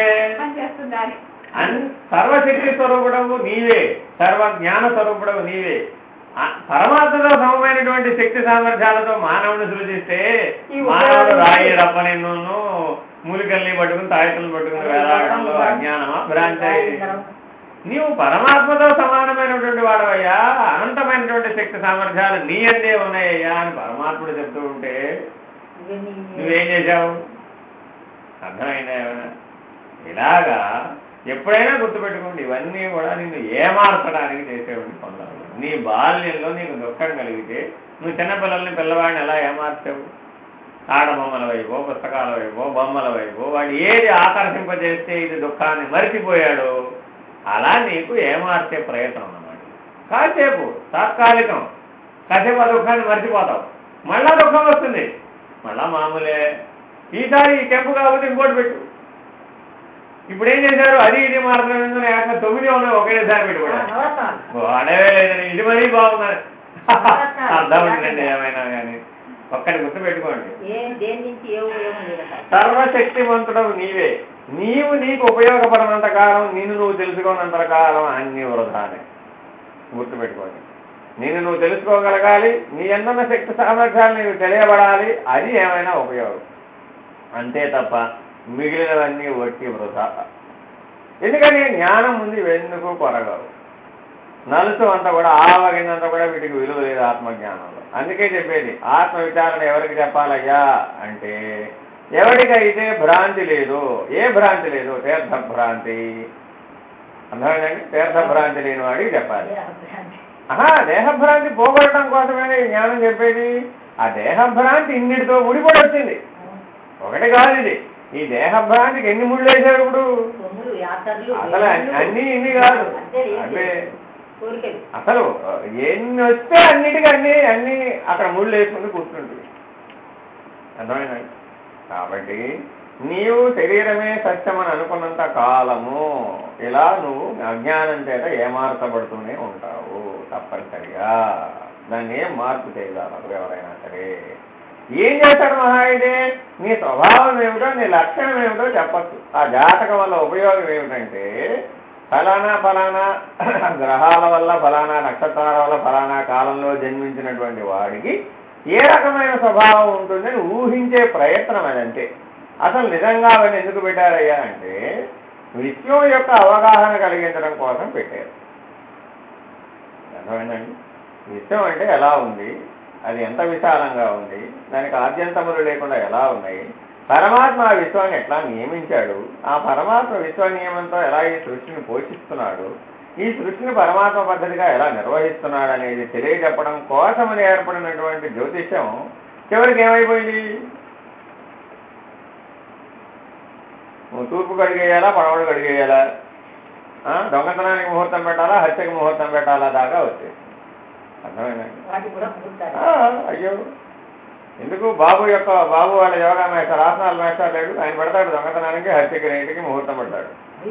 సర్వశక్తి స్వరూపుడవు నీవే, సర్వ జ్ఞాన స్వరూపుడవు నీవే. పరమాత్మతో సమమైనటువంటి శక్తి సామర్థ్యాలతో మానవుని సృజిస్తే మానవుడు రాయి రప్పనిన్ను మూలికల్ని పట్టుకుని తాయితలను పట్టుకుని వేలాడడంలో అజ్ఞానమా, భ్రాంతి? నీవు పరమాత్మతో సమానమైనటువంటి వాడవయ్యా, అనంతమైనటువంటి శక్తి సామర్థ్యాలు నీ అందే ఉన్నాయ్యా అని పరమాత్ముడు చెప్తూ ఉంటే నువ్వేం చేశావు? అర్థమైందా ఏమైనా? ఇలాగా ఎప్పుడైనా గుర్తుపెట్టుకోండి, ఇవన్నీ కూడా నిన్ను ఏమార్చడానికి చేసేవాడిని పొందాలి. నీ బాల్యంలో నీకు దుఃఖం కలిగితే నువ్వు చిన్నపిల్లల్ని పిల్లవాడిని ఎలా ఏమార్చావు? ఆడబొమ్మల వైపు, పుస్తకాల వైపు, బొమ్మల వైపు, వాడు ఏది ఆకర్షింపజేస్తే ఇది దుఃఖాన్ని మరిచిపోయాడో అలా నీకు ఏమార్చే ప్రయత్నం అన్నమాట. కాసేపు తాత్కాలికం, కాసేపు ఆ దుఃఖాన్ని మర్చిపోతావు, మళ్ళా దుఃఖం వస్తుంది, మళ్ళా మామూలే. ఈసారి ఈ కెంపు కాకపోతే ఇంకోటి పెట్టు. ఇప్పుడు ఏం చేశారు? అది ఇది మాత్రం 9 ఉన్నాయి ఒకేసారి పెట్టుకోవడం. అడవే లేదని ఇది మరీ బాగుందని అర్థం ఉంటుందండి. ఏమైనా కానీ ఒక్కటి గుర్తుపెట్టుకోండి, సర్వశక్తివంతుడవు నీవే. నీవు నీకు ఉపయోగపడినంత కాలం, నిన్ను నువ్వు తెలుసుకోనంత కాలం అన్ని వృధానే. గుర్తుపెట్టుకోండి, నిన్ను నువ్వు తెలుసుకోగలగాలి, నీ ఎన్నన్న శక్తి సామర్థ్యాలు నీకు తెలియబడాలి, అది ఏమైనా ఉపయోగం. అంతే తప్ప మిగిలినవన్నీ వట్టి వృధా. ఎందుకని జ్ఞానం ఉంది, ఎందుకు కొరగవు. నలుసు అంతా కూడా ఆవగినంతా కూడా వీటికి విలువ లేదు ఆత్మజ్ఞానంలో. అందుకే చెప్పేది ఆత్మ విచారణ ఎవరికి చెప్పాలయ్యా అంటే ఎవరికైతే భ్రాంతి లేదు. ఏ భ్రాంతి లేదు? తీర్థభ్రాంతి. అర్థమైందండి? తీర్థభ్రాంతి లేని వాడికి చెప్పాలి. దేహభ్రాంతి పోగొట్టడం కోసమే జ్ఞానం చెప్పేది. ఆ దేహభ్రాంతి ఇన్నిటితో ముడిపడి వచ్చింది, ఒకటి కాదు ఇది. ఈ దేహభ్రాంతికి ఎన్ని ముళ్ళు వేశారు ఇప్పుడు? అసలు అన్ని ఇన్ని కాదు, అదే అసలు ఎన్ని వస్తే అన్నిటికీ అన్ని అక్కడ ముళ్ళు వేసుకుని కూర్చుంటుంది. అర్థమైందండి? కాబట్టి నీవు శరీరమే సత్యమని అనుకున్నంత కాలము ఇలా నువ్వు అజ్ఞానం చేత ఏమార్చబడుతూనే ఉంటావు తప్పనిసరిగా. దాన్ని ఏం మార్పు చేయగలరు ఎవరైనా సరే. ఏం చేస్తాడు మహా అయితే నీ స్వభావం ఏమిటో, నీ లక్షణం ఏమిటో చెప్పచ్చు. ఆ జాతకం వల్ల ఉపయోగం ఏమిటంటే ఫలానా ఫలానా గ్రహాల వల్ల, ఫలానా నక్షత్రాల వల్ల, ఫలానా కాలంలో జన్మించినటువంటి వాడికి ఏ రకమైన స్వభావం ఉంటుందని ఊహించే ప్రయత్నం అదంతే. అసలు నిజంగా అవన్నీ ఎందుకు పెట్టారయ్యా అంటే విశ్వం యొక్క అవగాహన కలిగించడం కోసం పెట్టారు. అర్థమైందండి? విశ్వం అంటే ఎలా ఉంది, అది ఎంత విశాలంగా ఉంది, దానికి ఆద్యంతములు లేకుండా ఎలా ఉన్నాయి, పరమాత్మ ఆ విశ్వాన్ని ఎట్లా నియమించాడు, ఆ పరమాత్మ విశ్వ నియమంతో ఎలా ఈ సృష్టిని పోషిస్తున్నాడు, ఈ సృష్టిని పరమాత్మ పద్ధతిగా ఎలా నిర్వహిస్తున్నాడు అనేది తెలియజెప్పడం కోసమని ఏర్పడినటువంటి జ్యోతిష్యం చివరికి ఏమైపోయింది? తూర్పు కడిగేయాలా, పడవడు కడిగేయాలా, దొంగతనానికి ముహూర్తం పెట్టాలా, హత్యకి ముహూర్తం పెట్టాలా దాకా వచ్చేది. అర్థమైందండి? అయ్యో ఎందుకు బాబు వాళ్ళ యోగా మేస్టర్, ఆసనాలు మేస్టర్ లేడు, ఆయన పెడతాడు దొంగతనానికి, హత్యకి, రేటికి ముహూర్తం పెడతాడు.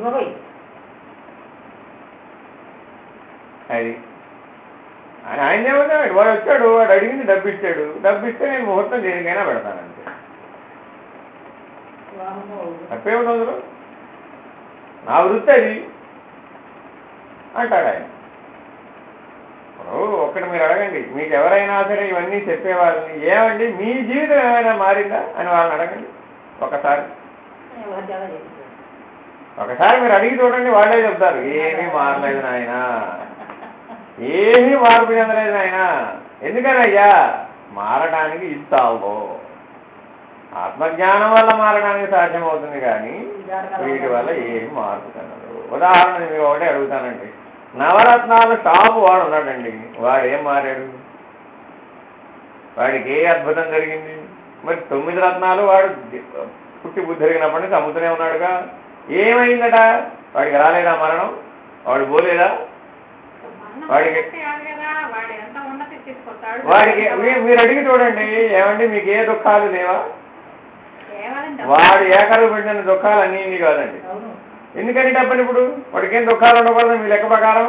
అది ఆయన ఏమన్నాడు? వాడు వచ్చాడు, వాడు అడిగింది డబ్బు ఇచ్చాడు, డబ్బు ఇస్తే నేను ముహూర్తం దేనికైనా పెడతానంతే. తప్పేమిటి అందులో? నా వృత్తి అది అంటాడు ఆయన. ఒక్కటి మీరు అడగండి, మీకు ఎవరైనా సరే ఇవన్నీ చెప్పేవాళ్ళని, ఏమండి మీ జీవితం ఏమైనా మారిందా అని వాళ్ళని అడగండి ఒకసారి మీరు అడిగి చూడండి, వాళ్ళే చెప్తారు ఏమీ మారలేదు నాయన, ఏమీ మార్పు చెందలేదు నాయన. ఎందుకనయ్యా? మారడానికి ఇది చాలు. ఆత్మజ్ఞానం వల్ల మారడానికి సాధ్యమవుతుంది కానీ వీటి వల్ల ఏం మార్పు కలదు. ఉదాహరణ మీకు ఒకటే అడుగుతానండి, నవరత్నాల షాపు వాడు ఉన్నాడండి, వాడు ఏం మారాడు? వాడికి ఏ అద్భుతం జరిగింది? మరి 9 రత్నాలు వాడు పుట్టి బుద్ధి జరిగినప్పటి నుంచి అమ్ముతూనే ఉన్నాడుగా, ఏమైందట? వాడికి రాలేదా మరణం? వాడు పోలేదా? వాడికి మీరు అడిగి చూడండి, ఏమండి మీకు ఏ దుఃఖాలు లేవా? వాడు ఏకరు పెట్టిన దుఃఖాలు అన్నీ కాదండి. ఎందుకని డబ్బులు ఇప్పుడు వాడికి ఏం దుఃఖాలు ఉండకూడదు మీ లెక్క ప్రకారం?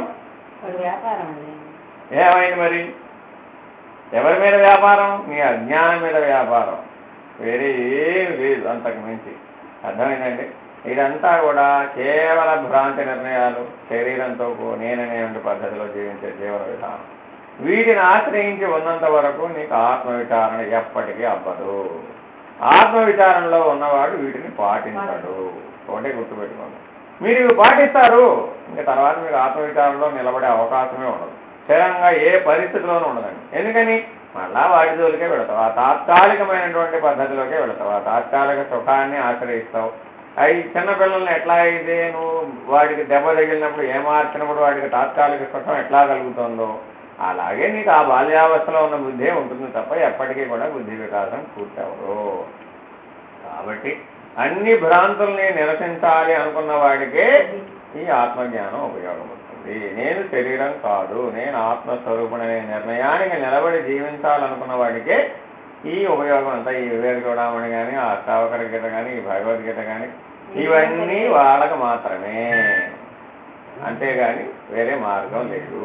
ఏమైంది మరి? ఎవరి మీద వ్యాపారం? మీ అజ్ఞానం మీద వ్యాపారం, వేరే ఏమి లేదు అంతకు మించి. అర్థమైందండి? ఇదంతా కూడా కేవల భ్రాంతి నిర్ణయాలు, శరీరంతో నేననే పద్ధతిలో జీవించే జీవన విధానం. వీటిని ఆశ్రయించి ఉన్నంత వరకు నీకు ఆత్మవిచారణ ఎప్పటికీ అవ్వదు. ఆత్మవిచారణలో ఉన్నవాడు వీటిని పాటించడు. ఒకటే గుర్తుపెట్టుకోండి. మీరు ఇవి పాటిస్తారు, ఇంకా తర్వాత మీకు ఆత్మవిచారణలో నిలబడే అవకాశమే ఉండదు. స్థిరంగా ఏ పరిస్థితిలోనూ ఉండదండి. ఎందుకని? మళ్ళా వాటి జోలికే వెళతావు, ఆ తాత్కాలికమైనటువంటి పద్ధతిలోకే వెళతావు, ఆ తాత్కాలిక సుఖాన్ని ఆశ్రయిస్తావు. అవి చిన్నపిల్లల్ని ఎట్లా అయితే నువ్వు వాడికి దెబ్బ తగిలినప్పుడు ఏమార్చినప్పుడు వాడికి తాత్కాలిక సుఖం ఎట్లా కలుగుతుందో అలాగే నీకు ఆ బాల్యావస్థలో ఉన్న బుద్ధే ఉంటుంది తప్ప ఎప్పటికీ కూడా బుద్ధి వికాసం పూర్తవదు. కాబట్టి అన్ని భ్రాంతుల్ని నిరసించాలి అనుకున్న వాడికే ఈ ఆత్మజ్ఞానం ఉపయోగపడుతుంది. నేను శరీరం కాదు, నేను ఆత్మస్వరూపుడనే నిర్ణయానికి నిలబడి జీవించాలనుకున్న వాడికే ఈ ఉపయోగం అంతా. ఈ వివేక చూడమని కానీ, ఆ అష్టావకర గీత కానీ, ఈ భగవద్గీత కానీ ఇవన్నీ వాళ్ళకు మాత్రమే, అంతేగాని వేరే మార్గం లేదు.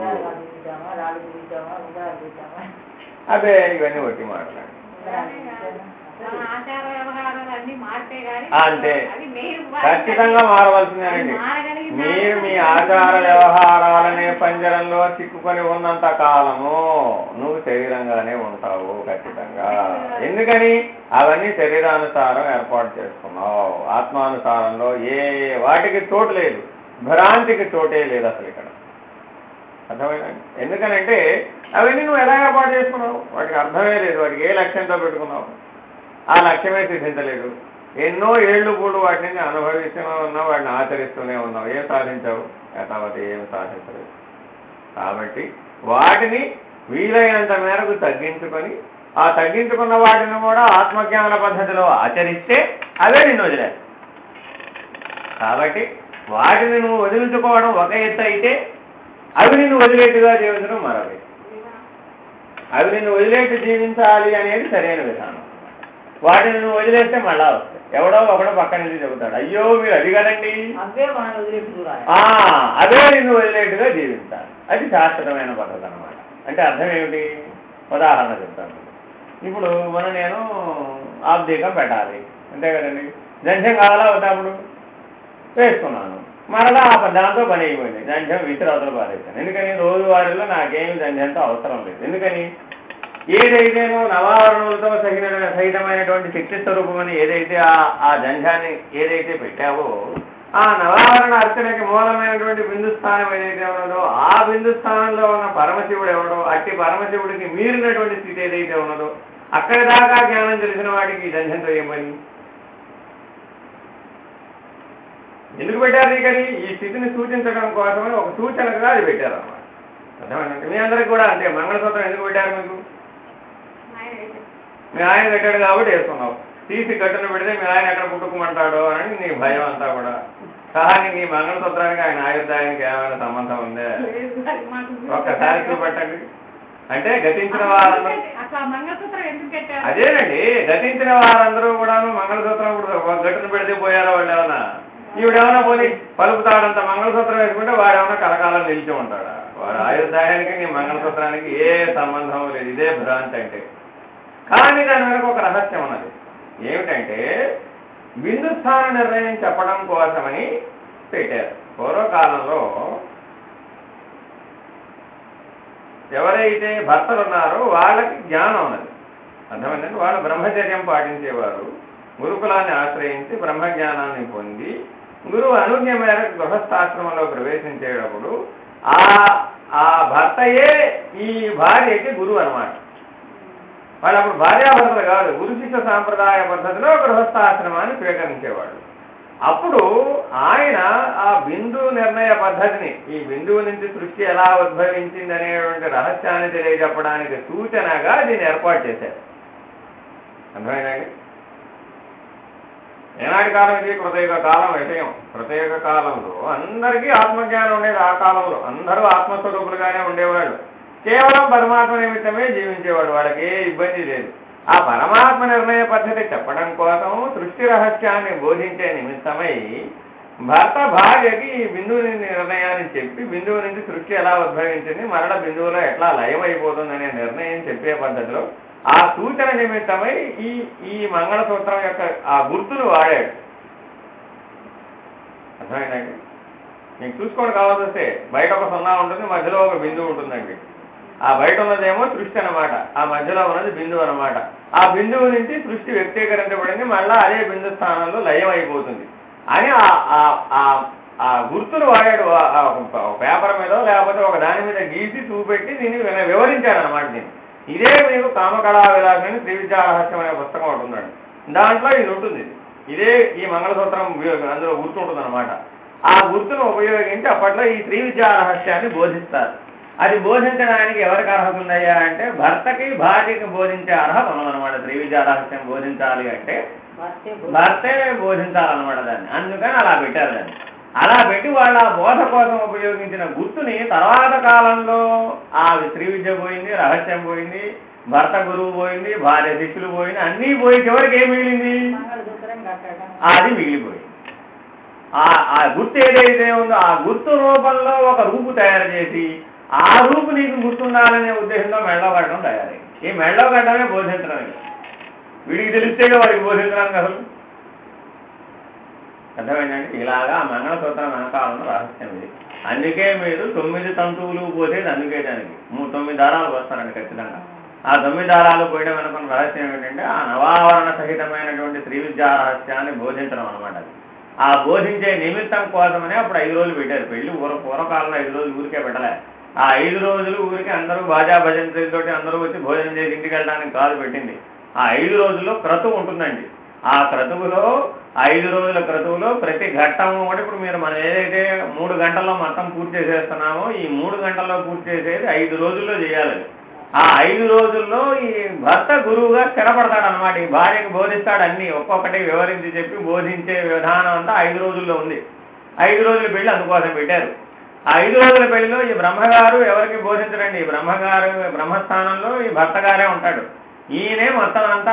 అదే ఇవన్నీ ఒట్టి మాట్లాడి అంతే, ఖచ్చితంగా మారవలసిందేనండి. మీరు మీ ఆచార వ్యవహారాలనే పంజరంలో చిక్కుకొని ఉన్నంత కాలము నువ్వు శరీరంగానే ఉంటావు ఖచ్చితంగా. ఎందుకని? అవన్నీ శరీరానుసారం ఏర్పాటు చేసుకున్నావు. ఆత్మానుసారంలో ఏ వాటికి చోటు లేదు, భ్రాంతికి చోటే లేదు అసలు ఇక్కడ. అర్థమైందండి? ఎందుకనంటే అవన్నీ నువ్వు ఎలా ఏర్పాటు చేసుకున్నావు, వాటికి అర్థమే లేదు. వాటికి ఏ లక్ష్యంతో పెట్టుకున్నావు, ఆ లక్ష్యమే సిద్ధించలేదు. ఎన్నో ఏళ్ళు కూడా వాటిని అనుభవిస్తూనే ఉన్నావు, వాటిని ఆచరిస్తూనే ఉన్నావు. ఏం సాధించావు? యథావతి ఏం సాధించలేదు. కాబట్టి వాటిని వీలైనంత మేరకు తగ్గించుకొని, ఆ తగ్గించుకున్న వాటిని కూడా ఆత్మజ్ఞాన పద్ధతిలో ఆచరిస్తే అవే నిన్ను వదిలేదు. కాబట్టి వాటిని నువ్వు వదిలించుకోవడం ఒక ఎత్తు అయితే, అవి నిన్ను వదిలేట్టుగా జీవించడం మరొక ఎత్తు. అవి నిన్ను వదిలేట్టు జీవించాలి అనేది సరైన విధానం. వాటిని నువ్వు వదిలేస్తే మళ్ళా వస్తాయి. ఎవడో ఒకడో పక్క నుంచి చెబుతాడు, అయ్యో మీరు అది కదండి, అదే నిన్ను వదిలేట్టుగా జీవించాలి. అది శాశ్వతమైన పద్ధతి అన్నమాట. అంటే అర్థం ఏమిటి? ఉదాహరణ చెప్తాను. ఇప్పుడు నేను ఆబ్దీకం పెట్టాలి, అంతే కదండి. జంధ్యం కావాలా వద్దప్పుడు వేసుకున్నాను, మరలా దాంతో పని అయిపోయింది. జంధ్యం విసిరవతలు పారేసాను. ఎందుకని? రోజువారీలో నాకేమి జంధ్యంతో అవసరం లేదు. ఎందుకని? ఏదైతేనో నవావరణలతో సహితమైనటువంటి శక్తి స్వరూపమని ఏదైతే ఆ జంధ్యాన్ని ఏదైతే పెట్టావో, ఆ నవావరణ అర్చనకి మూలమైనటువంటి బిందుస్థానం ఏదైతే ఉన్నదో, ఆ బిందుస్థానంలో ఉన్న పరమశివుడు ఎవడో, అట్టి పరమశివుడికి మీరినటువంటి స్థితి ఏదైతే ఉన్నదో, అక్కడి దాకా జ్ఞానం తెలిసిన వాడికి ఈ జంధ్యంతో ఏం పని? ఎందుకు పెట్టారు నీకని? ఈ స్థితిని సూచించడం కోసమని ఒక సూచనగా అది పెట్టారు అన్నమాట. అర్థమైందంటే మీ అందరికి కూడా అంతే. మంగళసూత్రం ఎందుకు పెట్టారు మీకు? మీ ఆయన పెట్టాడు కాబట్టి వేసుకున్నావు. తీసి కట్టును పెడితే మీ ఆయన ఎక్కడ పుట్టుకోమంటాడో అని నీ భయం అంతా కూడా. కానీ నీ మంగళసూత్రానికి ఆయన ఆయుర్దాయానికి ఏమైనా సంబంధం ఉందే? ఒక్కసారి చూపెట్టండి. అంటే గతించిన వారందరూ, అదేనండి, గతించిన వారందరూ కూడాను మంగళసూత్రం గట్టును పెడితే పోయారో వాళ్ళు ఏమన్నా? ఈవిడేమన్నా పోనీ పలుకుతాడంత మంగళసూత్రం వేసుకుంటే వాడేమన్నా కలకాలం నిలిచి ఉంటాడా? వాడు ఆయుర్దాయానికి నీ మంగళసూత్రానికి ఏ సంబంధం లేదు. ఇదే భ్రాంతి అంటే. కానీ దాని వెనక ఒక రహస్యం ఉన్నది. ఏమిటంటే బిందుస్థాన నిర్ణయం చెప్పడం కోసమని పెట్టారు. పూర్వకాలంలో ఎవరైతే భర్తలు ఉన్నారో వాళ్ళకి జ్ఞానం ఉన్నది. అర్థమైందంటే వాళ్ళు బ్రహ్మచర్యం పాటించేవారు. గురుకులాన్ని ఆశ్రయించి బ్రహ్మజ్ఞానాన్ని పొంది గురువు అనుజ్ఞ మేరకు గృహస్థాశ్రమంలో ప్రవేశించేటప్పుడు ఆ భర్తయే ఈ భార్యకి గురువు అన్నమాట. వాళ్ళు అప్పుడు భార్యాభర్తలు కాదు, గురు శిష్య సాంప్రదాయ పద్ధతిలో గృహస్థాశ్రమాన్ని స్వీకరించేవాడు. అప్పుడు ఆయన ఆ బిందు నిర్ణయ పద్ధతిని, ఈ బిందువు నుంచి సృష్టి ఎలా ఉద్భవించింది అనేటువంటి రహస్యాన్ని తెలియజెప్పడానికి సూచనగా దీన్ని ఏర్పాటు చేశారు. అర్థమైందండి? ఏనాటి కాలం ఇది? కృతయుగ కాలం విషయం. కృతయుగ కాలంలో అందరికీ ఆత్మజ్ఞానం ఉండేది. ఆ కాలంలో అందరూ ఆత్మస్వరూపులుగానే ఉండేవాళ్ళు. కేవలం పరమాత్మ నిమిత్తమే జీవించేవాడు. వాళ్ళకి ఏ ఇబ్బంది లేదు. ఆ పరమాత్మ నిర్ణయ పద్ధతి చెప్పడం కోసం సృష్టి రహస్యాన్ని బోధించే నిమిత్తమై భర్త భార్యకి ఈ బిందువు నిర్ణయాన్ని చెప్పి బిందువు నుంచి సృష్టి ఎలా ఉద్భవించింది, మరల బిందువులో ఎట్లా లయమైపోతుందనే నిర్ణయం చెప్పే పద్ధతిలో ఆ సూచన నిమిత్తమై ఈ మంగళసూత్రం యొక్క ఆ గుర్తును వాడాడు. అర్థమైందండి? మీకు చూసుకోండి, కావాల్సి వస్తే బయట ఒక 0 ఉంటుంది, మధ్యలో ఒక బిందువు ఉంటుందండి. ఆ బయట ఉన్నదేమో సృష్టి అనమాట, ఆ మధ్యలో ఉన్నది బిందువు అనమాట. ఆ బిందువు నుంచి సృష్టి వ్యక్తీకరించబడింది, మళ్ళీ అదే బిందు స్థానంలో లయం అయిపోతుంది అని ఆ గుర్తును వాడాడు. పేపర్ మీద లేకపోతే ఒక దాని మీద గీసి చూపెట్టి దీన్ని వివరించాడు అనమాట. దీన్ని ఇదే మీకు కామకళా విలాసం శ్రీ విద్యా రహస్యం అనే పుస్తకం ఒకటి ఉందండి. దాంట్లో ఇది ఉంటుంది. ఇదే ఈ మంగళసూత్రం అందులో గుర్తుంటుంది అనమాట. ఆ గుర్తును ఉపయోగించి అప్పట్లో ఈ శ్రీ విద్యా రహస్యాన్ని బోధిస్తారు. అది బోధించడానికి ఎవరికి అర్హత ఉందయ్యా అంటే భర్తకి భార్యకి బోధించే అర్హత ఉన్నదనమాట. శ్రీ విద్యా రహస్యం బోధించాలి అంటే భర్తే బోధించాలన్నమాట దాన్ని. అందుకని అలా పెట్టారు దాన్ని. అలా పెట్టి వాళ్ళ బోధ కోసం ఉపయోగించిన గుర్తుని తర్వాత కాలంలో ఆ శ్రీ విద్య పోయింది, రహస్యం పోయింది, భర్త గురువు పోయింది, భార్య శిష్యులు పోయింది, అన్నీ పోయి చివరికి ఏం మిగిలింది? అది మిగిలిపోయింది. ఆ గుర్తు ఏదైతే ఉందో ఆ గుర్తు రూపంలో ఒక రూపు తయారు చేసి ఆ రూపు నీకు గుర్తుండాలనే ఉద్దేశంతో మెళ్ళో కట్టడం తయారైంది. ఈ మెళ్ళో కట్టడమే బోధించడానికి. వీడికి తెలిస్తేగా వాడికి బోధించడానికి అసలు. అర్థమైందండి? ఇలాగా మంగళసూత్రం వెనకాలను రహస్యం ఇది. అందుకే మీరు 9 తంతువులు పోసేది అందుకే దానికి 9 దారాలు వస్తారండి ఖచ్చితంగా. ఆ 9 దారాలు పోయడం అనుకున్న రహస్యం ఏమిటంటే ఆ నవావరణ సహితమైనటువంటి శ్రీ విద్యా రహస్యాన్ని బోధించడం అనమాట. ఆ బోధించే నిమిత్తం కోసమనే అప్పుడు 5 రోజులు పెట్టారు. పెళ్లి పూర్వకాలంలో 5 రోజులు ఊరికే పెట్టలే. ఆ 5 రోజులు ఊరికి అందరూ బాజా భజంత్రులతోటి అందరూ వచ్చి భోజనం చేసి ఇంటికి వెళ్ళడానికి కాదు పెట్టింది. ఆ 5 రోజుల్లో క్రతువు ఉంటుందండి. ఆ క్రతువులో 5 రోజుల క్రతువులో ప్రతి ఘట్టము కూడా ఇప్పుడు మనం ఏదైతే 3 గంటల్లో మొత్తం పూర్తి చేసేస్తున్నామో ఈ 3 గంటల్లో పూర్తి చేసేది 5 రోజుల్లో చేయాలి. ఆ 5 రోజుల్లో ఈ భర్త గురువుగా స్థిరపడతాడు అనమాట. ఈ భార్యకు బోధిస్తాడు అన్ని ఒక్కొక్కటి వివరించి చెప్పి బోధించే విధానం అంతా 5 రోజుల్లో ఉంది. 5 రోజుల పెళ్లి అందుకోసం పెట్టారు. ఆ 5 రోజుల పెళ్లిలో ఈ బ్రహ్మగారు ఎవరికి బోధించడండి. ఈ బ్రహ్మగారు బ్రహ్మస్థానంలో ఈ భర్త గారే ఉంటాడు. ఈయనే మొత్తం అంతా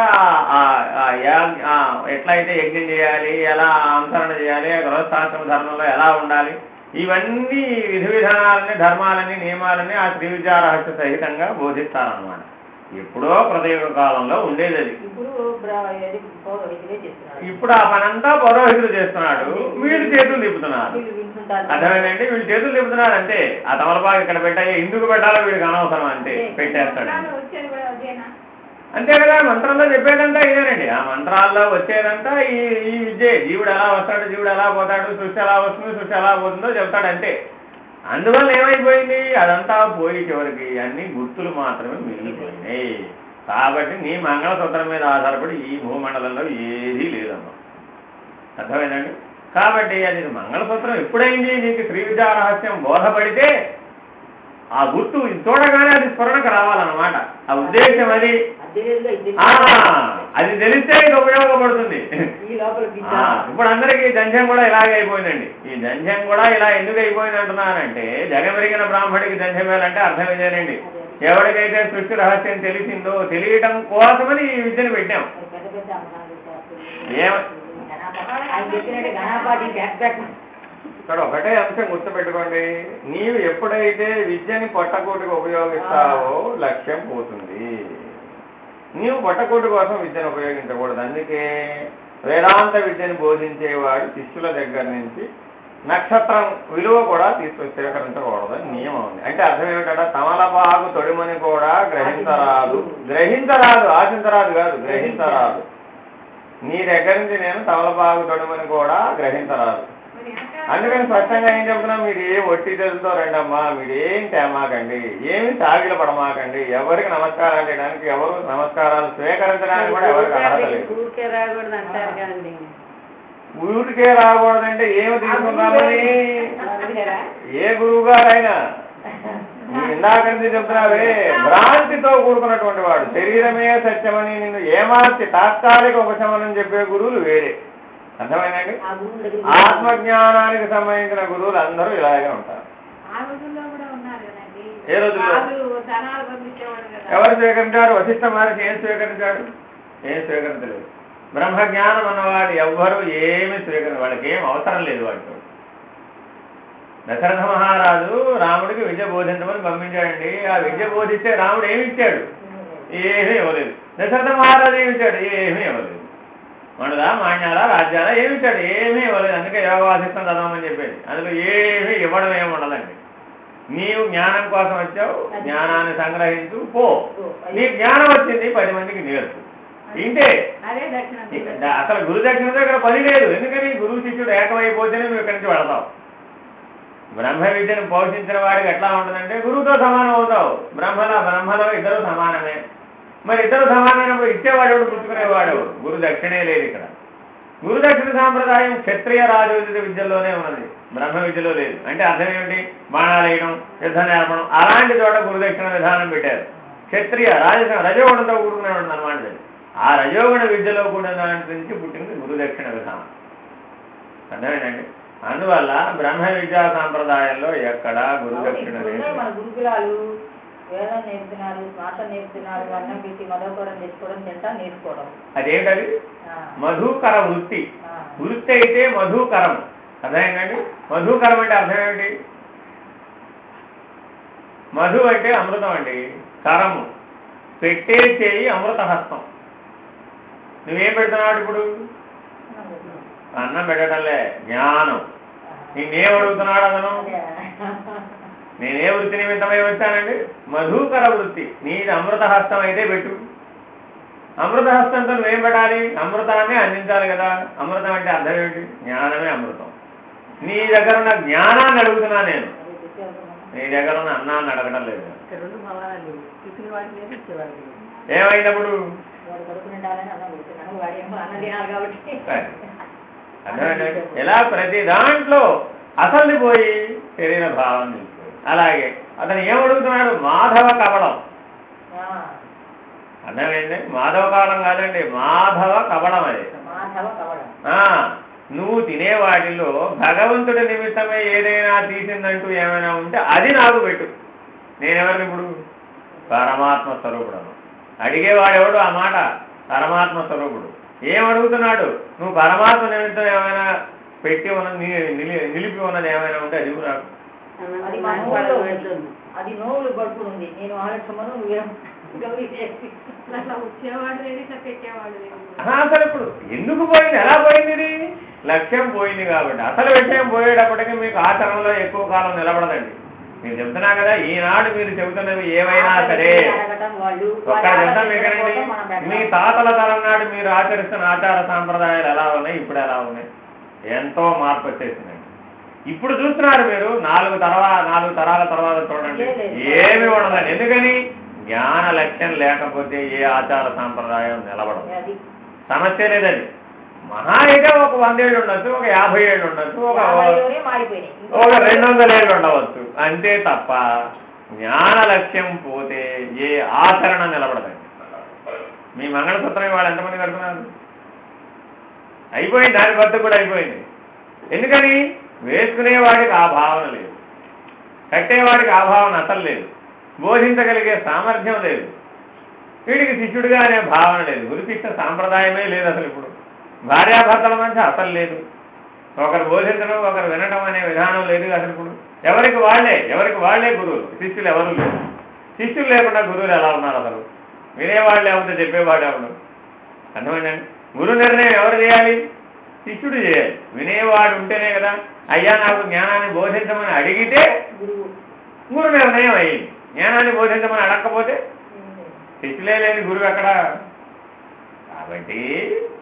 ఎట్లయితే యజ్ఞం చేయాలి, ఎలా అనుసరణ చేయాలి, గృహస్థాశ్రమ ధర్మంలో ఎలా ఉండాలి, ఇవన్నీ విధి విధానాలని ధర్మాలని నియమాలని ఆ శ్రీ విద్యా రహస్య సహితంగా బోధిస్తారనమాట. ఎప్పుడో కృతయుగ కాలంలో ఉండేది అది. ఇప్పుడు ఆ పనంతా పౌరోహితుడు చేస్తున్నాడు, వీళ్ళు చేతులు తిప్పుతున్నారు. అర్థమైందండి? వీళ్ళు చేతులు తిప్పుతున్నారు అంతే. ఆ తమలపాకు ఇక్కడ పెట్టాయి, ఎందుకు పెట్టాలో వీడికి అనవసరం అంతే, పెట్టేస్తాడు అంతే కదా. మంత్రంలో చెప్పేదంతా ఇదేనండి. ఆ మంత్రాల్లో వచ్చేదంతా ఈ విద్యే. జీవుడు ఎలా వస్తాడు, జీవుడు ఎలా పోతాడు, సృష్టి ఎలా వస్తుంది, సృష్టి ఎలా పోతుందో చెప్తాడు అంతే. అందువల్ల ఏమైపోయింది? అదంతా పోయి చివరికి అన్ని గుర్తులు మాత్రమే మిగిలిపోయినాయి. కాబట్టి నీ మంగళసూత్రం మీద ఆధారపడి ఈ భూమండలంలో ఏదీ లేదమ్మా. అర్థమైందండి? కాబట్టి అది మంగళసూత్రం ఎప్పుడైంది? నీకు శ్రీ విద్యా రహస్యం బోధపడితే ఆ గుర్తు చూడగానే అది స్ఫురణకు రావాలన్నమాట. ఆ ఉద్దేశం అది తెలిస్తే ఇది ఉపయోగపడుతుంది. ఇప్పుడు అందరికీ జంధ్యం కూడా ఇలాగే అయిపోయిందండి. ఈ జంధ్యం కూడా ఇలా ఎందుకు అయిపోయింది అంటున్నానంటే జగమెరిగిన బ్రాహ్మడికి జంధ్యం వేయాలంటే అర్థం ఇదేనండి. ఎవరికైతే సృష్టి రహస్యం తెలిసిందో తెలియటం కోసమని ఈ విద్యను పెట్టాం. ఇక్కడ ఒకటే అంశం గుర్తుపెట్టుకోండి. నీవు ఎప్పుడైతే విద్యని పొట్టకూటికి ఉపయోగిస్తావో లక్ష్యం పోతుంది. నీవు పొట్టకూటి కోసం విద్యను ఉపయోగించకూడదు. అందుకే వేదాంత విద్యను బోధించేవాడు శిష్యుల దగ్గర నుంచి నక్షత్రం విలువ కూడా స్వీకరించకూడదని నియమం ఉంది. అంటే అర్థం ఏమిటంటే తమలపాకు తొడిమని కూడా గ్రహించరాదు. ఆశించరాదు కాదు, గ్రహించరాదు. నీ దగ్గర నుంచి నేను తమలపాకు తొడిమని కూడా గ్రహించరాదు. అందుకని స్పష్టంగా ఏం చెప్తున్నాం, మీరు ఏ ఒట్టి తెలుతో రండమ్మా, మీరు ఏం తేమాకండి, ఏమి సాగిల పడమాకండి, ఎవరికి నమస్కారాలు చేయడానికి, ఎవరు నమస్కారాలు స్వీకరించడానికి కూడా ఎవరికి అర్హత లేదు. ఊరికే రాకూడదు అంటారు కదండి. ఊరికే రాకూడదంటే ఏమి తీసుకున్నామని ఏ గురువు గారైనా ఇందాక నుంచి చెప్తున్నావే, భ్రాంతితో కూడుకున్నటువంటి వాడు, శరీరమే సత్యమని నిన్ను ఏమార్చి తాత్కాలిక ఉపశమనం చెప్పే గురువులు వేరే. అర్థమైందండి? ఆత్మజ్ఞానానికి సంబంధించిన గురువులు అందరూ ఇలాగే ఉంటారు. ఏ రోజుల్లో ఎవరు స్వీకరించారు? వశిష్ఠ మహర్షి ఏం స్వీకరించాడు? ఏం స్వీకరించలేదు. బ్రహ్మజ్ఞానం అన్నవాడు ఎవ్వరూ ఏమి వాళ్ళకి ఏం అవసరం లేదు. వాటితో దశరథ మహారాజు రాముడికి విద్య బోధించమని పంపించాడండి. ఆ విద్య బోధిస్తే రాముడు ఏమి ఇచ్చాడు? ఏమీ ఇవ్వలేదు. దశరథ మహారాజు ఏమి ఇచ్చాడు? ఏమీ ఇవ్వలేదు. మనుల మాన్యాల రాజ్యాల ఏమి ఇచ్చాడు? ఏమీ ఇవ్వలేదు. అందుకే యోగవాసిష్టం చదవమని చెప్పేది. అందులో ఏమీ ఇవ్వడం ఏమి ఉండదండి. నీవు జ్ఞానం కోసం వచ్చావు, జ్ఞానాన్ని సంగ్రహించు, పో. నీ జ్ఞానం వచ్చింది, 10 మందికి నేర్పు. ఇంతే. అసలు గురు దక్షిణతో ఇక్కడ పని లేదు. ఎందుకని గురువు శిష్యుడు ఏకమైపోతేనే నువ్వు ఇక్కడి నుంచి వెళతావు. బ్రహ్మ విద్యను పోషించిన వాడికి ఎట్లా ఉంటుందంటే గురువుతో సమానం అవుతావు. బ్రహ్మలో ఇద్దరు సమానమే. మరి ఇద్దరు సమానమైనప్పుడు ఇచ్చేవాడు ఎవడు, పుచ్చుకునేవాడు? గురు దక్షిణే లేదు ఇక్కడ. గురు దక్షిణ సాంప్రదాయం క్షత్రియ రాజోచిత విద్యలోనే ఉన్నది, బ్రహ్మ విద్యలో లేదు. అంటే అర్థం ఏమిటి? బాణాలు వేయడం, యుద్ధం నేర్పడం, అలాంటి చోట గురు దక్షిణ విధానం పెట్టారు. క్షత్రియ రజోగుణంతో కూడుకునే ఉంటుంది అనమాట. ఆ రజోగుణ విద్యలో కూడా దాంట్ నుంచి పుట్టింది గురు దక్షిణ విధానం. అర్థమేనండి? అందువల్ల బ్రహ్మ విద్యా సాంప్రదాయంలో ఎక్కడా గురు దక్షిణ లేదు. మన గురుకులాలు వేదం నేర్పుతున్నారు, శ్వాసం నేర్పుతున్నారు, అన్నం పెట్టి మధుకరం తెచ్చుకోవడం, తింటా నేర్చుకోవడం. అదేంటది? మధుకర వృత్తి. వృత్తి అయితే మధుకరం. అర్థమైందండి? మధుకరం అంటే అర్థం ఏమిటి? మధు అంటే అమృతం అండి. కరము పెట్టే చేయి అమృత హస్తం. నువ్వేం పెడుతున్నావు ఇప్పుడు? అన్నం పెట్టడంలే, జ్ఞానం. నేనేం అడుగుతున్నాడు అతను? నేనే వృత్తి నిమిత్తమై వచ్చానండి? మధుకర వృత్తి. నీది అమృత హస్తం అయితే పెట్టు. అమృత హస్తంతో నువ్వేం పెట్టాలి? అమృతాన్ని అందించాలి కదా. అమృతం అంటే అర్థం ఏమిటి? జ్ఞానమే అమృతం. నీ దగ్గర ఉన్న జ్ఞానాన్ని అడుగుతున్నా నేను, నీ దగ్గర ఉన్న అన్నాన్ని అడగడం లేదు. ఏమైనప్పుడు అర్థమైందండి? ఇలా ప్రతి దాంట్లో అసలు పోయి శరీర భావం నిలిచిపోయి. అలాగే అతను ఏమడుగుతున్నాడు? మాధవ కవళం. అర్థమైంది? మాధవ కవళం కాదండి, మాధవ కవళం. అది నువ్వు తినే వాటిల్లో భగవంతుడి నిమిత్తమే ఏదైనా తీసిందంటూ ఏమైనా ఉంటే అది నాకు పెట్టు. నేనెవరిని ఇప్పుడు? పరమాత్మ స్వరూపుడను. అడిగేవాడెవడు ఆ మాట? పరమాత్మ స్వరూపుడు. ఏమడుగుతున్నాడు? నువ్వు పరమాత్మ నిమిత్తం ఏమైనా పెట్టి ఉన్నది, నిలిపి ఉన్నది ఏమైనా ఉంటే అది నాకు. అది నోవులు పడుతుంది. నేను ఆలోచనను అసలు ఇప్పుడు ఎందుకు పోయింది? ఎలా పోయింది? ఇది లక్ష్యం పోయింది కాబట్టి. అసలు విషయం పోయేటప్పటికీ మీకు ఆచరణలో ఎక్కువ కాలం నిలబడదండి. నేను చెప్తున్నా కదా, ఈనాడు మీరు చెబుతున్నవి ఏవైనా సరే ఒక్కడ చెప్తాను మీకండి. మీ తాతల తరం నాడు మీరు ఆచరిస్తున్న ఆచార సాంప్రదాయాలు ఎలా ఉన్నాయి, ఇప్పుడు ఎలా ఉన్నాయి? ఎంతో మార్పు వచ్చేసిందండి. ఇప్పుడు చూస్తున్నారు మీరు, 4 తరాల తర్వాత చూడండి, ఏమి ఉండదండి. ఎందుకని? జ్ఞాన లక్ష్యం లేకపోతే ఏ ఆచార సాంప్రదాయం నిలబడదు. సమస్య లేదండి. మహా అయితే ఒక 100 ఏళ్ళు ఉండొచ్చు, ఒక 50 ఏళ్ళు ఉండొచ్చు, ఒక 200 ఏళ్ళు ఉండవచ్చు, అంతే తప్ప జ్ఞాన లక్ష్యం పోతే ఏ ఆచరణ నిలబడదండి. మీ మంగళసూత్రం వాళ్ళు ఎంతమంది కడుతున్నారు? అయిపోయింది, దాని భర్త కూడా అయిపోయింది. ఎందుకని? వేసుకునేవాడికి ఆ భావన లేదు, కట్టేవాడికి ఆ భావన అసలు లేదు, బోధించగలిగే సామర్థ్యం లేదు, వీడికి శిష్యుడిగా అనే భావన లేదు, గురుశిష్ట సాంప్రదాయమే లేదు. అసలు ఇప్పుడు భార్యాభర్తల మధ్య అసలు లేదు. ఒకరు బోధించడం, ఒకరు వినడం అనే విధానం లేదు. అసలు ఇప్పుడు ఎవరికి వాళ్లే గురువులు, శిష్యులు ఎవరు లేరు. శిష్యులు లేకుండా గురువులు ఎలా ఉన్నారు? అసలు వినేవాళ్ళు లేకపోతే చెప్పేవాడు ఎవరు? అర్థమైందండి? గురు నిర్ణయం ఎవరు చేయాలి? శిష్యుడు చేయాలి. వినేవాడు ఉంటేనే కదా. అయ్యా నాకు జ్ఞానాన్ని బోధించమని అడిగితే గురు నిర్ణయం అయ్యింది. జ్ఞానాన్ని బోధించమని అడగకపోతే శిష్యులే లేని గురువు ఎక్కడ? కాబట్టి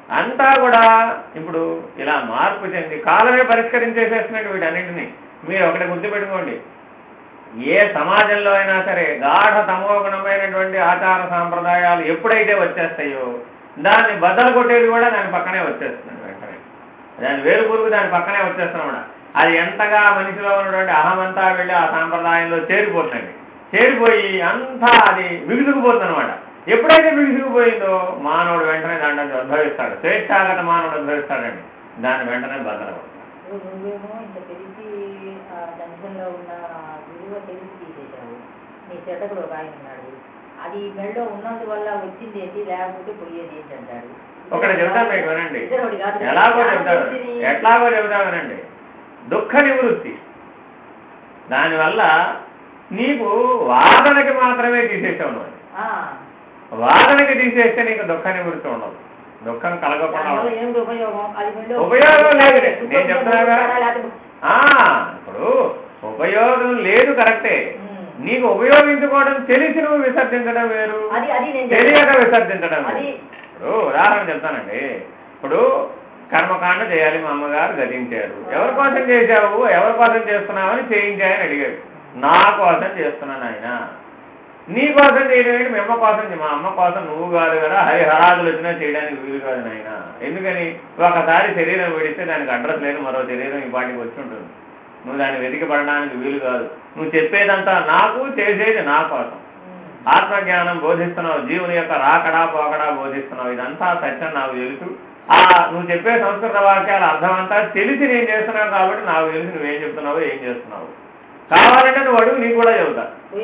అంతా కూడా ఇప్పుడు ఇలా మార్పు చెంది కాలమే పరిష్కరించేసేస్తున్నాడు వీటన్నింటినీ. మీరు ఒకటి గుర్తుపెట్టుకోండి, ఏ సమాజంలో అయినా సరే గాఢ తమోగుణమైనటువంటి ఆచార సాంప్రదాయాలు ఎప్పుడైతే వచ్చేస్తాయో దాన్ని బద్దలు కొట్టేది కూడా దాని పక్కనే వచ్చేస్తుంది వెంటనే. దాని వేరు పురుగు దాని పక్కనే వచ్చేస్తున్నాం. అది ఎంతగా మనిషిలో ఉన్నటువంటి అహమంతా వెళ్ళి ఆ సాంప్రదాయంలో చేరిపోతుంది. చేరిపోయి అంతా అది బిగుసుకుపోతుంది అనమాట. ఎప్పుడైతే బిగుసుకుపోయిందో మానవుడు వెంటనే దాంట్లో ఉద్భవిస్తాడు, స్వేచ్ఛాగత మానవుడు ఉద్భవిస్తాడండి. దాన్ని వెంటనే బద్దలు. నువ్వేమో ఇంత తెలిసి ఆ దంశంలో ఉన్న విలువ తెలిసి తీసేశావు. నీ చెడ్డకుడు ఒక ఆయన ఉన్నాడు, అది మెళ్ళో ఉన్నందువల్ల వచ్చింది ఏంటి, లేకపోతే పోయేది ఏంటి అంటాడు. ఒకటి చెబుతాను మీకు వినండి, ఎట్లాగో చెబుతా వినండి. దుఃఖ నివృత్తి దానివల్ల నీకు వాదనకి మాత్రమే తీసేసావు. నువ్వు వాదనకి తీసేస్తే నీకు దుఃఖ నివృత్తి ఉండదు, దుఃఖం కలగకుండా ఉపయోగం లేదు. నేను చెప్తున్నాగా, ఇప్పుడు ఉపయోగం లేదు కరెక్టే. నీకు ఉపయోగించుకోవడం తెలిసి నువ్వు విసర్జించడం వేరు, తెలియక విసర్జించడం వేరు. ఇప్పుడు ఉదాహరణ చెప్తానండి. ఇప్పుడు కర్మకాండ చేయాలి, మా అమ్మగారు గతించారు. ఎవరి కోసం చేశావు, ఎవరి కోసం చేస్తున్నావని చేయించాయని అడిగాడు. నా కోసం చేస్తున్నాను ఆయన. నీ కోసం చేయడం ఏంటి, మీ అమ్మ కోసం. మా అమ్మ కోసం నువ్వు కాదు కదా, హరిహరాదులు వచ్చినా చేయడానికి వీలు కాదు నాయన. ఎందుకని, ఒకసారి శరీరం విడిస్తే దానికి అడ్రస్ లేదు, మరో శరీరం ఈ పాటికి వచ్చి ఉంటుంది. నువ్వు దాన్ని వెతికి పడడానికి వీలు కాదు. నువ్వు చెప్పేదంతా నాకు, చేసేది నా కోసం. ఆత్మజ్ఞానం బోధిస్తున్నావు, జీవుని యొక్క రాకడా పోకడా బోధిస్తున్నావు. ఇదంతా సత్యం నాకు తెలుసు. నువ్వు చెప్పే సంస్కృత వాక్యాల అర్థం అంతా తెలిసి నేను చేస్తున్నావు కాబట్టి నాకు తెలిసి నువ్వేం చెప్తున్నావు, ఏం చేస్తున్నావు. కావాలంటే నువ్వు అడుగు, నీకు కూడా చెబుతా.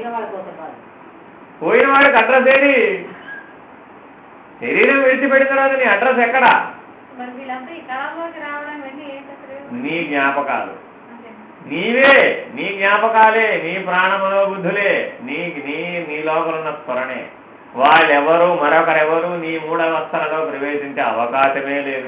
పోయిన వాడికి అడ్రస్ ఏది? శరీరం విడిచిపెట్టిన తర్వాత నీ అడ్రస్ ఎక్కడా? నీ జ్ఞాపకాలు, నీవే, నీ జ్ఞాపకాలే, నీ ప్రాణములో బుద్ధులే, నీ లోపల ఉన్న స్మరణే. వాళ్ళెవరు, మరొకరెవరు నీ మూఢవస్థలలో ప్రవేశించే అవకాశమే లేదు.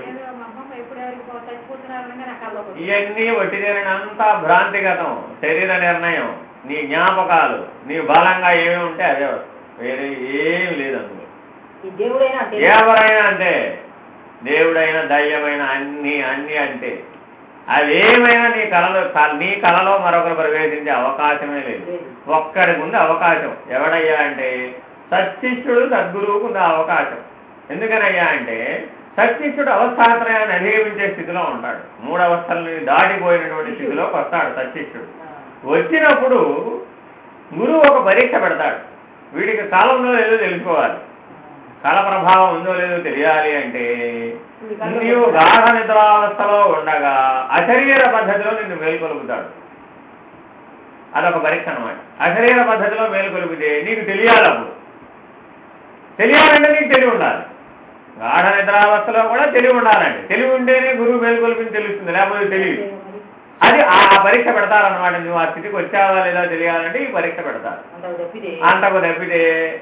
ఇవన్నీ వట్టిదేనంతా భ్రాంతిగతం, శరీర నిర్ణయం. నీ జ్ఞాపకాలు, నీ బలంగా ఏమి ఉంటే అదే వస్తుంది, వేరే ఏమి లేదు అందులో. ఎవరైనా అంటే, దేవుడైనా దయ్యమైన అన్ని అంటే అవేమైనా నీ కళలో మరొకరు ప్రవేశించే అవకాశమే లేదు. ఒక్కడికి ఉంది అవకాశం. ఎవడయ్యా అంటే సత్శిష్యుడు, సద్గురువుకు ఉంది అవకాశం. ఎందుకనయ్యా అంటే సత్శిష్యుడు అవస్థాత్రయాన్ని అధిగమించే స్థితిలో ఉంటాడు. మూడవస్థలని దాటిపోయినటువంటి స్థితిలోకి వస్తాడు సత్శిష్యుడు. వచ్చినప్పుడు గురువు ఒక పరీక్ష పెడతాడు. వీడికి కాలంలో లేదో తెలుసుకోవాలి, కాల ప్రభావం ఉందో లేదో తెలియాలి అంటే నీవు గాఢ నిద్రావస్థలో ఉండగా అశరీర పద్ధతిలో నిన్ను మేల్కొలుపుతాడు. అదొక పరీక్ష అనమాట. అశరీర పద్ధతిలో మేల్కొలిపితే నీకు తెలియాలి. అప్పుడు తెలియాలంటే నీకు తెలివి ఉండాలి. గాఢ నిద్రావస్థలో కూడా తెలివి ఉండాలండి. తెలివి ఉంటేనే గురువు మేల్కొలిపిని తెలుస్తుంది, లేకపోతే తెలియదు. అది ఆ పరీక్ష పెడతారనమాట. నువ్వు ఆ స్థితికి వచ్చావా లేదా తెలియాలంటే ఈ పరీక్ష పెడతారు. అంతకు తప్పితే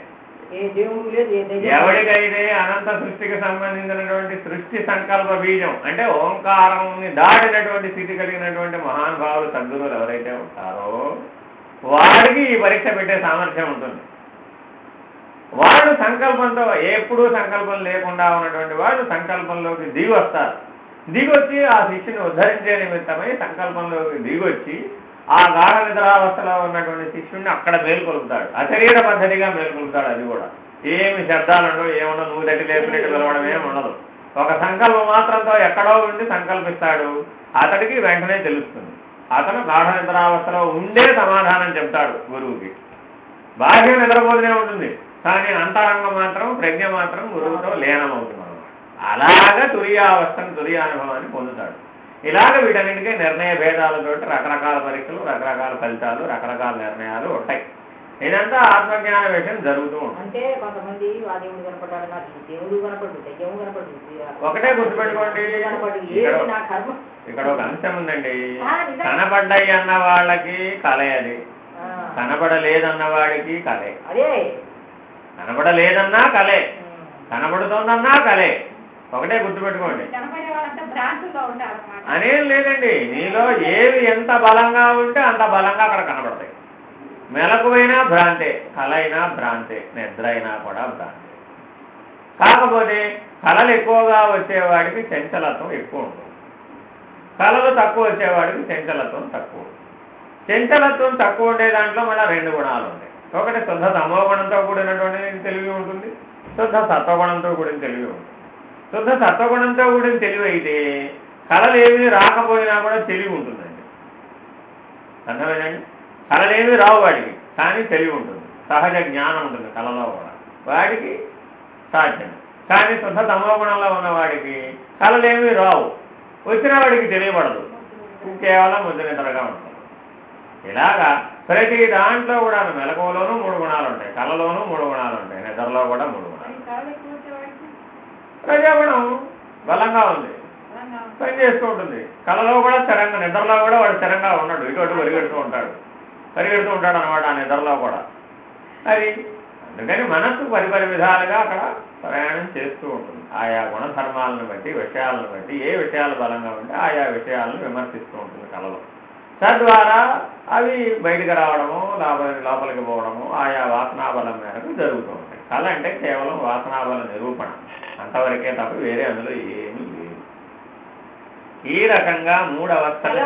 ఎవరికైతే అనంత సృష్టికి సంబంధించినటువంటి సృష్టి సంకల్ప బీజం అంటే ఓంకారంని దాటినటువంటి స్థితి కలిగినటువంటి మహానుభావులు, సద్గురువులు ఎవరైతే ఉంటారో వారికి ఈ పరీక్ష పెట్టే సామర్థ్యం ఉంటుంది. వాళ్ళు సంకల్పంతో, ఎప్పుడూ సంకల్పం లేకుండా ఉన్నటువంటి వాళ్ళు సంకల్పంలోకి దిగి వస్తారు. దిగొచ్చి ఆ శిష్యుని ఉద్ధరించే నిమిత్తమై సంకల్పంలోకి దిగొచ్చి ఆ గాఢ నిద్రావస్థలో ఉన్నటువంటి శిష్యుడిని అక్కడ మేల్కొలుపుతాడు. అశరీర పద్ధతిగా మేల్కొలుపుతాడు. అది కూడా ఏమి శబ్దాలు ఉండవు, ఏముండవు, నువ్వు తట్టి లేపినట్టు పిలవడం ఏమి ఉండదు. ఒక సంకల్పం మాత్రంతో ఎక్కడో ఉండి సంకల్పిస్తాడు. అతడికి వెంటనే తెలుస్తుంది. అతను గాఢ నిద్రావస్థలో ఉండే సమాధానం చెప్తాడు గురువుకి. బాహ్యం నిద్రపోతూనే ఉంటుంది, కానీ అంతరంగం మాత్రం, ప్రజ్ఞ మాత్రం గురువుతో లీనమవుతున్నాడు. అలాగా తురియావస్థను, తురియానుభవాన్ని పొందుతాడు. ఇలాగ వీటన్నిటికీ నిర్ణయ భేదాలతోటి రకరకాల పరీక్షలు, రకరకాల ఫలితాలు, రకరకాల నిర్ణయాలు ఉంటాయి. ఇదంతా ఆత్మజ్ఞాన విషయం జరుగుతూ ఉంటుంది. అంటే కొంతమంది దేవుడు కనపడ్డాడు, నాకు దేవుడు కనపడు, దయ్యము కనపడు. ఒకటే గుర్తుపెట్టుకోండి, ఇక్కడ ఒక అంశం ఉందండి. కనపడ్డాయి అన్న వాళ్ళకి కలే, అది కనపడలేదన్న వాడికి కలే. కనపడలేదన్నా కలే, కనపడుతోందన్నా కలే. ఒకటే గుర్తుపెట్టుకోండి. అనేం లేదండి, నీలో ఏవి ఎంత బలంగా ఉంటే అంత బలంగా అక్కడ కనపడతాయి. మెలకువైనా భ్రాంతే, కల అయినా భ్రాంతే, నిద్ర అయినా కూడా భ్రాంతే. కాకపోతే కళలు ఎక్కువగా వచ్చేవాడికి చంచలత్వం ఎక్కువ ఉంటుంది, కళలు తక్కువ వచ్చేవాడికి చంచలత్వం తక్కువ. చంచలత్వం తక్కువ ఉండే దాంట్లో మళ్ళీ 2 గుణాలు ఉంటాయి. ఒకటి శుద్ధ తమోగుణంతో కూడినటువంటి తెలివి ఉంటుంది, శుద్ధ సత్వగుణంతో కూడిన తెలివి ఉంటుంది. శుద్ధ సత్వగుణంతో కూడిన తెలివి అయితే కళలు ఏమీ రాకపోయినా కూడా తెలివి ఉంటుందండి. అర్థమేనండి? కళలు ఏమీ రావు వాడికి, కానీ తెలివి ఉంటుంది, సహజ జ్ఞానం ఉంటుంది కళలో కూడా, వాడికి సాధ్యం. కానీ శుద్ధ తమోగుణంలో ఉన్నవాడికి కళలు ఏమీ రావు, వచ్చిన వాడికి తెలియబడదు, కేవలం ముద్దునిద్రగా ఉంటుంది. ఇలాగా ప్రతి దాంట్లో కూడా మెలకువలోనూ 3 గుణాలు ఉంటాయి, కళలోనూ 3 గుణాలు ఉంటాయి, నిద్రలో కూడా 3 గుణాలు. ప్రజాగుణం బలంగా ఉంది, పని చేస్తూ ఉంటుంది. కళలో కూడా స్థిరంగా, నిద్రలో కూడా వాడు స్థిరంగా ఉన్నాడు, ఇటు పరిగెడుతూ ఉంటాడు అన్నమాట ఆ నిద్రలో కూడా. అది అందుకని మనస్సు పరిపరి విధాలుగా అక్కడ ప్రయాణం చేస్తూ ఉంటుంది. ఆయా గుణధర్మాలను బట్టి, విషయాలను బట్టి, ఏ విషయాలు బలంగా ఉంటే ఆయా విషయాలను విమర్శిస్తూ ఉంటుంది కళలో. తద్వారా అవి బయటకు రావడము, లోపలికి పోవడము ఆయా వాసనాబలం మేరకు జరుగుతూ ఉంటాయి. కళ అంటే కేవలం వాసనాబల నిరూపణ, అంతవరకే తప్ప వేరే అందులో ఏమీ లేదు. ఈ రకంగా 3 అవస్థలు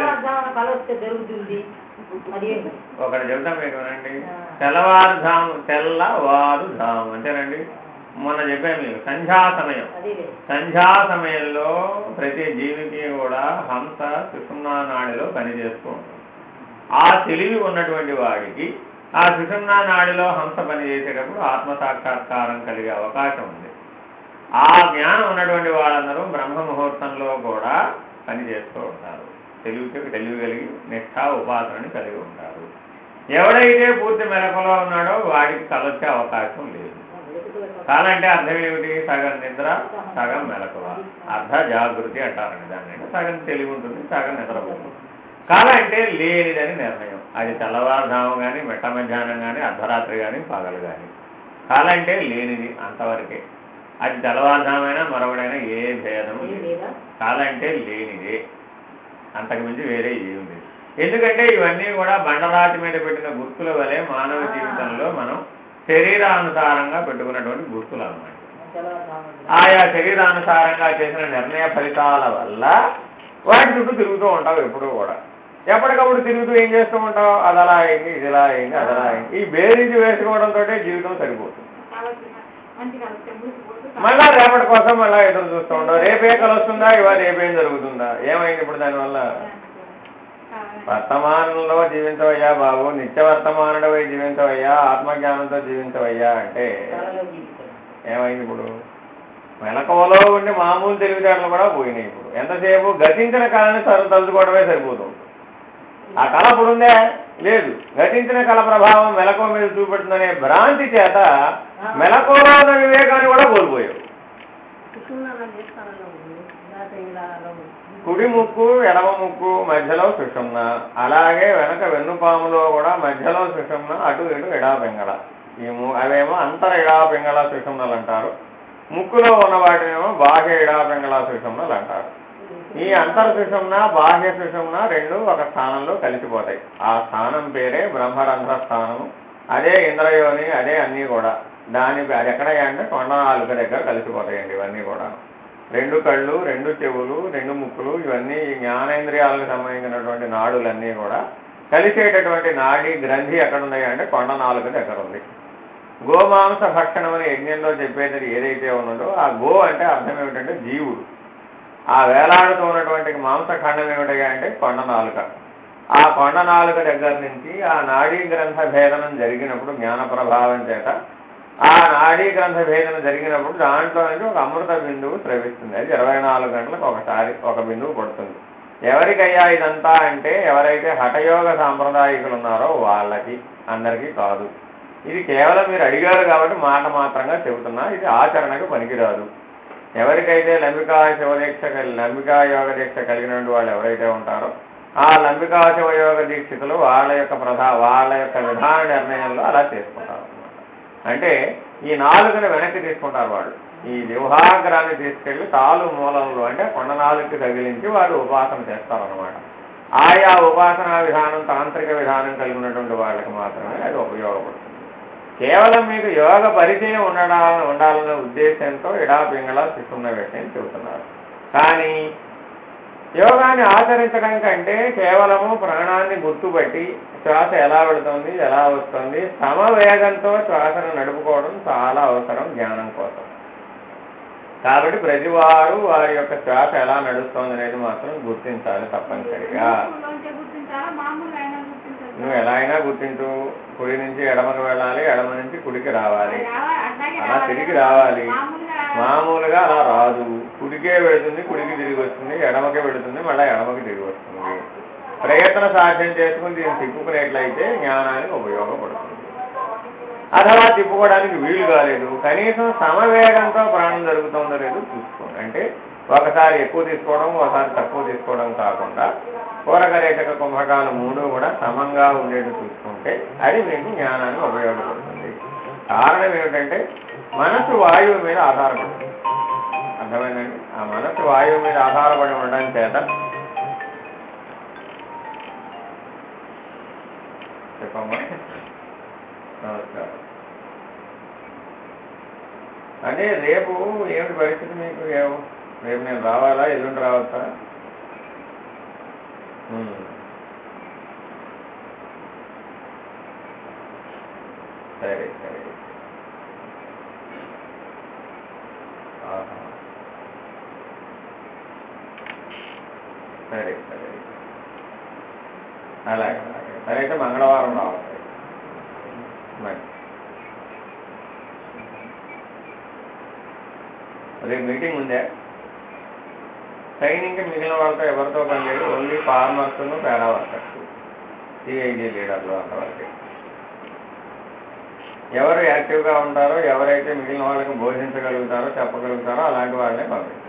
ఒకటి చెబుతాం మీకు వినండి. తెల్లవారుజాము, తెల్లవారుజాము అంతేనండి. మొన్న చెప్పాను మీకు సంధ్యా సమయం. సంధ్యా సమయంలో ప్రతి జీవికి కూడా హంస సుషుమ్నా నాడిలో పనిచేస్తూ ఉంటుంది. ఆ తెలివి ఉన్నటువంటి వాడికి ఆ సుషుమ్నా నాడిలో హంస పనిచేసేటప్పుడు ఆత్మసాక్షాత్కారం కలిగే అవకాశం ఉంది. ఆ జ్ఞానం ఉన్నటువంటి వాళ్ళందరూ బ్రహ్మ ముహూర్తంలో కూడా పనిచేస్తూ ఉంటారు. తెలివి కలిగి నిష్ఠా ఉపాసనని కలిగి ఉంటారు. ఎవడైతే పూర్తి మెలకులో ఉన్నాడో వాడికి కలొచ్చే అవకాశం లేదు. కళ అంటే అర్థం ఏమిటి? సగం నిద్ర, సగం మెలకువ, అర్ధ జాగృతి అంటారండి దాన్ని. సగం తెలివి ఉంటుంది, సగం నిద్రపోతుంది. కళ అంటే లేనిదని నిర్ణయం. అది తెల్లవారుజాము కానీ, మిట్ట మధ్యాహ్నం కానీ, అర్ధరాత్రి కానీ, పగలు కానీ. కళ అంటే లేనిది, అంతవరకే. అది తెల్లవారుజామైనా మరొకడైనా ఏ భేదం లేదు. కళ అంటే లేనిదే, అంతకుమించి వేరే ఏమి లేదు. ఎందుకంటే ఇవన్నీ కూడా బండరాతి మీద పెట్టిన గుర్తుల వలె మానవ జీవితంలో మనం శరీరానుసారంగా పెట్టుకున్నటువంటి గుర్తులు అన్నమాట. ఆయా శరీరానుసారంగా చేసిన నిర్ణయ ఫలితాల వల్ల వాటి చుట్టూ తిరుగుతూ ఉంటావు ఎప్పుడూ కూడా. ఎప్పటికప్పుడు తిరుగుతూ ఏం చేస్తూ ఉంటావు? అది అలా అయింది, ఇది ఇలా అయింది, అది అలా అయింది. ఈ బేరీజు వేసుకోవడంతో జీవితం సరిపోతుంది. మళ్ళా రేపటి కోసం మళ్ళీ ఎదురు చూస్తూ ఉంటావు. రేపే కల వస్తుందా, ఇవాళ రేపేం జరుగుతుందా, ఏమైంది ఇప్పుడు దానివల్ల? వర్తమానంలో జీవించవయ్యా బాబు, నిత్యవర్తమానుడవై జీవించవయ్యా, ఆత్మజ్ఞానంతో జీవించవయ్యా అంటే ఏమైంది ఇప్పుడు? మెలకువలో ఉండి మామూలు తెలివితేటలు కూడా పోయినాయి. ఇప్పుడు ఎంతసేపు గతించిన కళని తలుచుకోవడమే సరిపోతుంది. ఆ కళ ఇప్పుడుందే లేదు. గతించిన కళ ప్రభావం మెలకువ మీద చూపెడుతుందనే భ్రాంతి చేత మెలకువలో ఉన్న వివేకాన్ని కూడా కోల్పోయావు. కుడి ముక్కు, ఎడమ ముక్కు, మధ్యలో సుషుమ్న. అలాగే వెనక వెన్నుపాములో కూడా మధ్యలో సుషుమ్న, అటు ఇటు ఎడాపింగళ. అవేమో అంతర ఎడాపింగళ సుషుమ్నలు అంటారు. ముక్కులో ఉన్న వాటినేమో బాహ్య ఎడాపింగళ సుషుమ్నలు అంటారు. ఈ అంతర సుషుమ్న, బాహ్య సుషుమ్న రెండు ఒక స్థానంలో కలిసిపోతాయి. ఆ స్థానం పేరే బ్రహ్మరంధ్ర స్థానము. అదే ఇంద్రయోని, అదే అన్నీ కూడా. దానికి అది ఎక్కడయ్యా అంటే కొండనాలుక దగ్గర కలిసిపోతాయండి ఇవన్నీ కూడా. 2 కళ్ళు, 2 చెవులు, 2 ముక్కులు, ఇవన్నీ ఈ జ్ఞానేంద్రియాలకు సంబంధించినటువంటి నాడులన్నీ కూడా కలిసేటటువంటి నాడీ గ్రంథి ఎక్కడున్నాయి అంటే కొండనాలుక దగ్గర ఉంది. గోమాంస భక్షణం అనే యజ్ఞంలో చెప్పేది ఏదైతే ఉన్నదో ఆ గో అంటే అర్థం ఏమిటంటే జీవుడు. ఆ వేలాడుతూ ఉన్నటువంటి మాంసఖండం ఏమిటయ్యా అంటే కొండనాలుక. ఆ కొండనాలుక దగ్గర నుంచి ఆ నాడీ గ్రంథ భేదనం జరిగినప్పుడు జ్ఞాన ప్రభావం చేత ఆ నాడీ గ్రంథ భేదనం జరిగినప్పుడు దాంట్లో నుంచి ఒక అమృత బిందువు స్రవిస్తుంది. అది 24 గంటలకు ఒకసారి ఒక బిందువు పడుతుంది. ఎవరికయ్యా ఇదంతా అంటే ఎవరైతే హఠయోగ సాంప్రదాయకులు ఉన్నారో వాళ్ళకి, అందరికీ కాదు. ఇది కేవలం మీరు అడిగారు కాబట్టి మాట మాత్రంగా చెబుతున్నా, ఇది ఆచరణకు పనికిరాదు. ఎవరికైతే లంబికా యోగ దీక్ష కలిగినటువంటి వాళ్ళు ఎవరైతే ఉంటారో ఆ లంబికా శివయోగ దీక్షితులు వాళ్ళ యొక్క విధాన నిర్ణయంలో అలా చేసుకుంటారు. అంటే ఈ నాలుగుని వెనక్కి తీసుకుంటారు వాళ్ళు. ఈ జిహ్వాగ్రాన్ని తీసుకెళ్లి తాలు మూలంలో అంటే కొండనాలుగుకి తగిలించి వారు ఉపాసన చేస్తారన్నమాట. ఆయా ఉపాసనా విధానం తాంత్రిక విధానం కలిగినటువంటి వాళ్ళకి మాత్రమే అది ఉపయోగపడుతుంది. కేవలం మీకు యోగ పరిచయం ఉండాలనే ఉద్దేశంతో ఇడాపింగళ శిశున్న విషయం చెబుతున్నారు. కానీ యోగాన్ని ఆచరించడం కంటే కేవలము ప్రాణాన్ని గుర్తుపట్టి శ్వాస ఎలా వెళుతుంది, ఎలా వస్తుంది, సమవేగంతో శ్వాసను నడుపుకోవడం చాలా అవసరం జ్ఞానం కోసం. కాబట్టి ప్రతివారు వారి యొక్క శ్వాస ఎలా నడుస్తుంది అనేది మాత్రం గుర్తించాలి తప్పనిసరిగా. నువ్వు ఎలా అయినా గుర్తించు. కుడి నుంచి ఎడమకు వెళ్ళాలి, ఎడమ నుంచి కుడికి రావాలి, అలా తిరిగి రావాలి. మామూలుగా అలా రాదు. కుడికే వెళుతుంది, కుడికి తిరిగి వస్తుంది, ఎడమకే వెళుతుంది, మళ్ళీ ఎడమకి తిరిగి వస్తుంది. ప్రయత్న సాధ్యం చేసుకుని దీన్ని తిప్పుకునేట్లయితే జ్ఞానానికి ఉపయోగపడుతుంది. అథవా తిప్పుకోవడానికి వీలు కాలేదు, కనీసం సమవేగంతో ప్రాణం జరుగుతుందో లేదో చూసుకోండి. అంటే ఒకసారి ఎక్కువ తీసుకోవడం, ఒకసారి తక్కువ తీసుకోవడం కాకుండా పూరకరేచక కుంభకాలు 3 కూడా సమంగా ఉండేది చూసుకుంటే అది మీకు జ్ఞానానికి ఉపయోగపడుతుంది. కారణం ఏమిటంటే మనసు వాయువు మీద ఆధారపడుతుంది. అర్థమైందండి? ఆ మనసు వాయువు మీద ఆధారపడి ఉండడం చేత చెప్పమ్మా. నమస్కారం. అదే రేపు ఏమిటి పరిస్థితి మీకు? రేపు నేను రావాలా, ఎల్లుండి రావచ్చా? సరే సరే. సరే సరే అలాగే అలాగే. సరే అయితే మంగళవారం రావాలి మరి. రేపు మీటింగ్ ఉందే. ట్రైనింగ్కి మిగిలిన వాళ్ళతో ఎవరితో పని లేదు, only farmers, para workers, CID లీడర్లు అంతవరకు. ఎవరు యాక్టివ్గా ఉంటారో, ఎవరైతే మిగిలిన వాళ్ళకి బోధించగలుగుతారో, చెప్పగలుగుతారో అలాంటి వాళ్ళనే పంపించారు.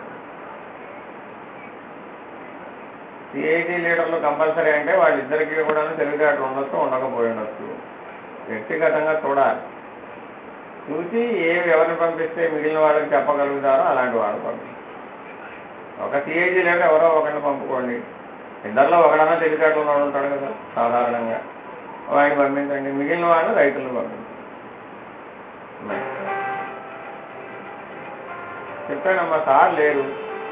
సిఐడి లీడర్లు కంపల్సరీ అంటే వాళ్ళిద్దరికీ కూడా తెలివితేటలు ఉండొచ్చు, ఉండకపోయి ఉండొచ్చు. వ్యక్తిగతంగా చూడాలి. చూసి ఎవరిని పంపిస్తే మిగిలిన వాళ్ళకి చెప్పగలుగుతారో అలాంటి వాళ్ళు పంపించారు. ఒక సిఐడి లీడర్ ఎవరో ఒకరిని పంపుకోండి. ఇద్దరిలో ఒకడన్నా తెలివితేటలు ఉన్నాడు ఉంటాడు కదా సాధారణంగా, వాడిని పంపించండి. మిగిలిన వాళ్ళు రైతులను పంపించండి. చెప్పానమ్మా, సార్ లేరు.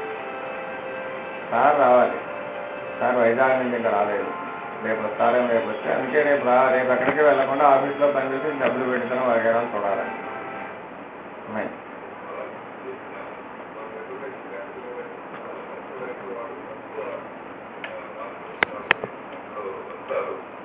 సార్ రావాలి. సార్ వైజాగ్ నుంచి ఇంకా రాలేదు. రేపు వస్తారేమో. రేపు వస్తే అందుకే రేపు ఎక్కడికి వెళ్ళకుండా ఆఫీస్లో పనిచేసి డబ్బులు పెడతాను వగేరాలు చూడాలని. Claro.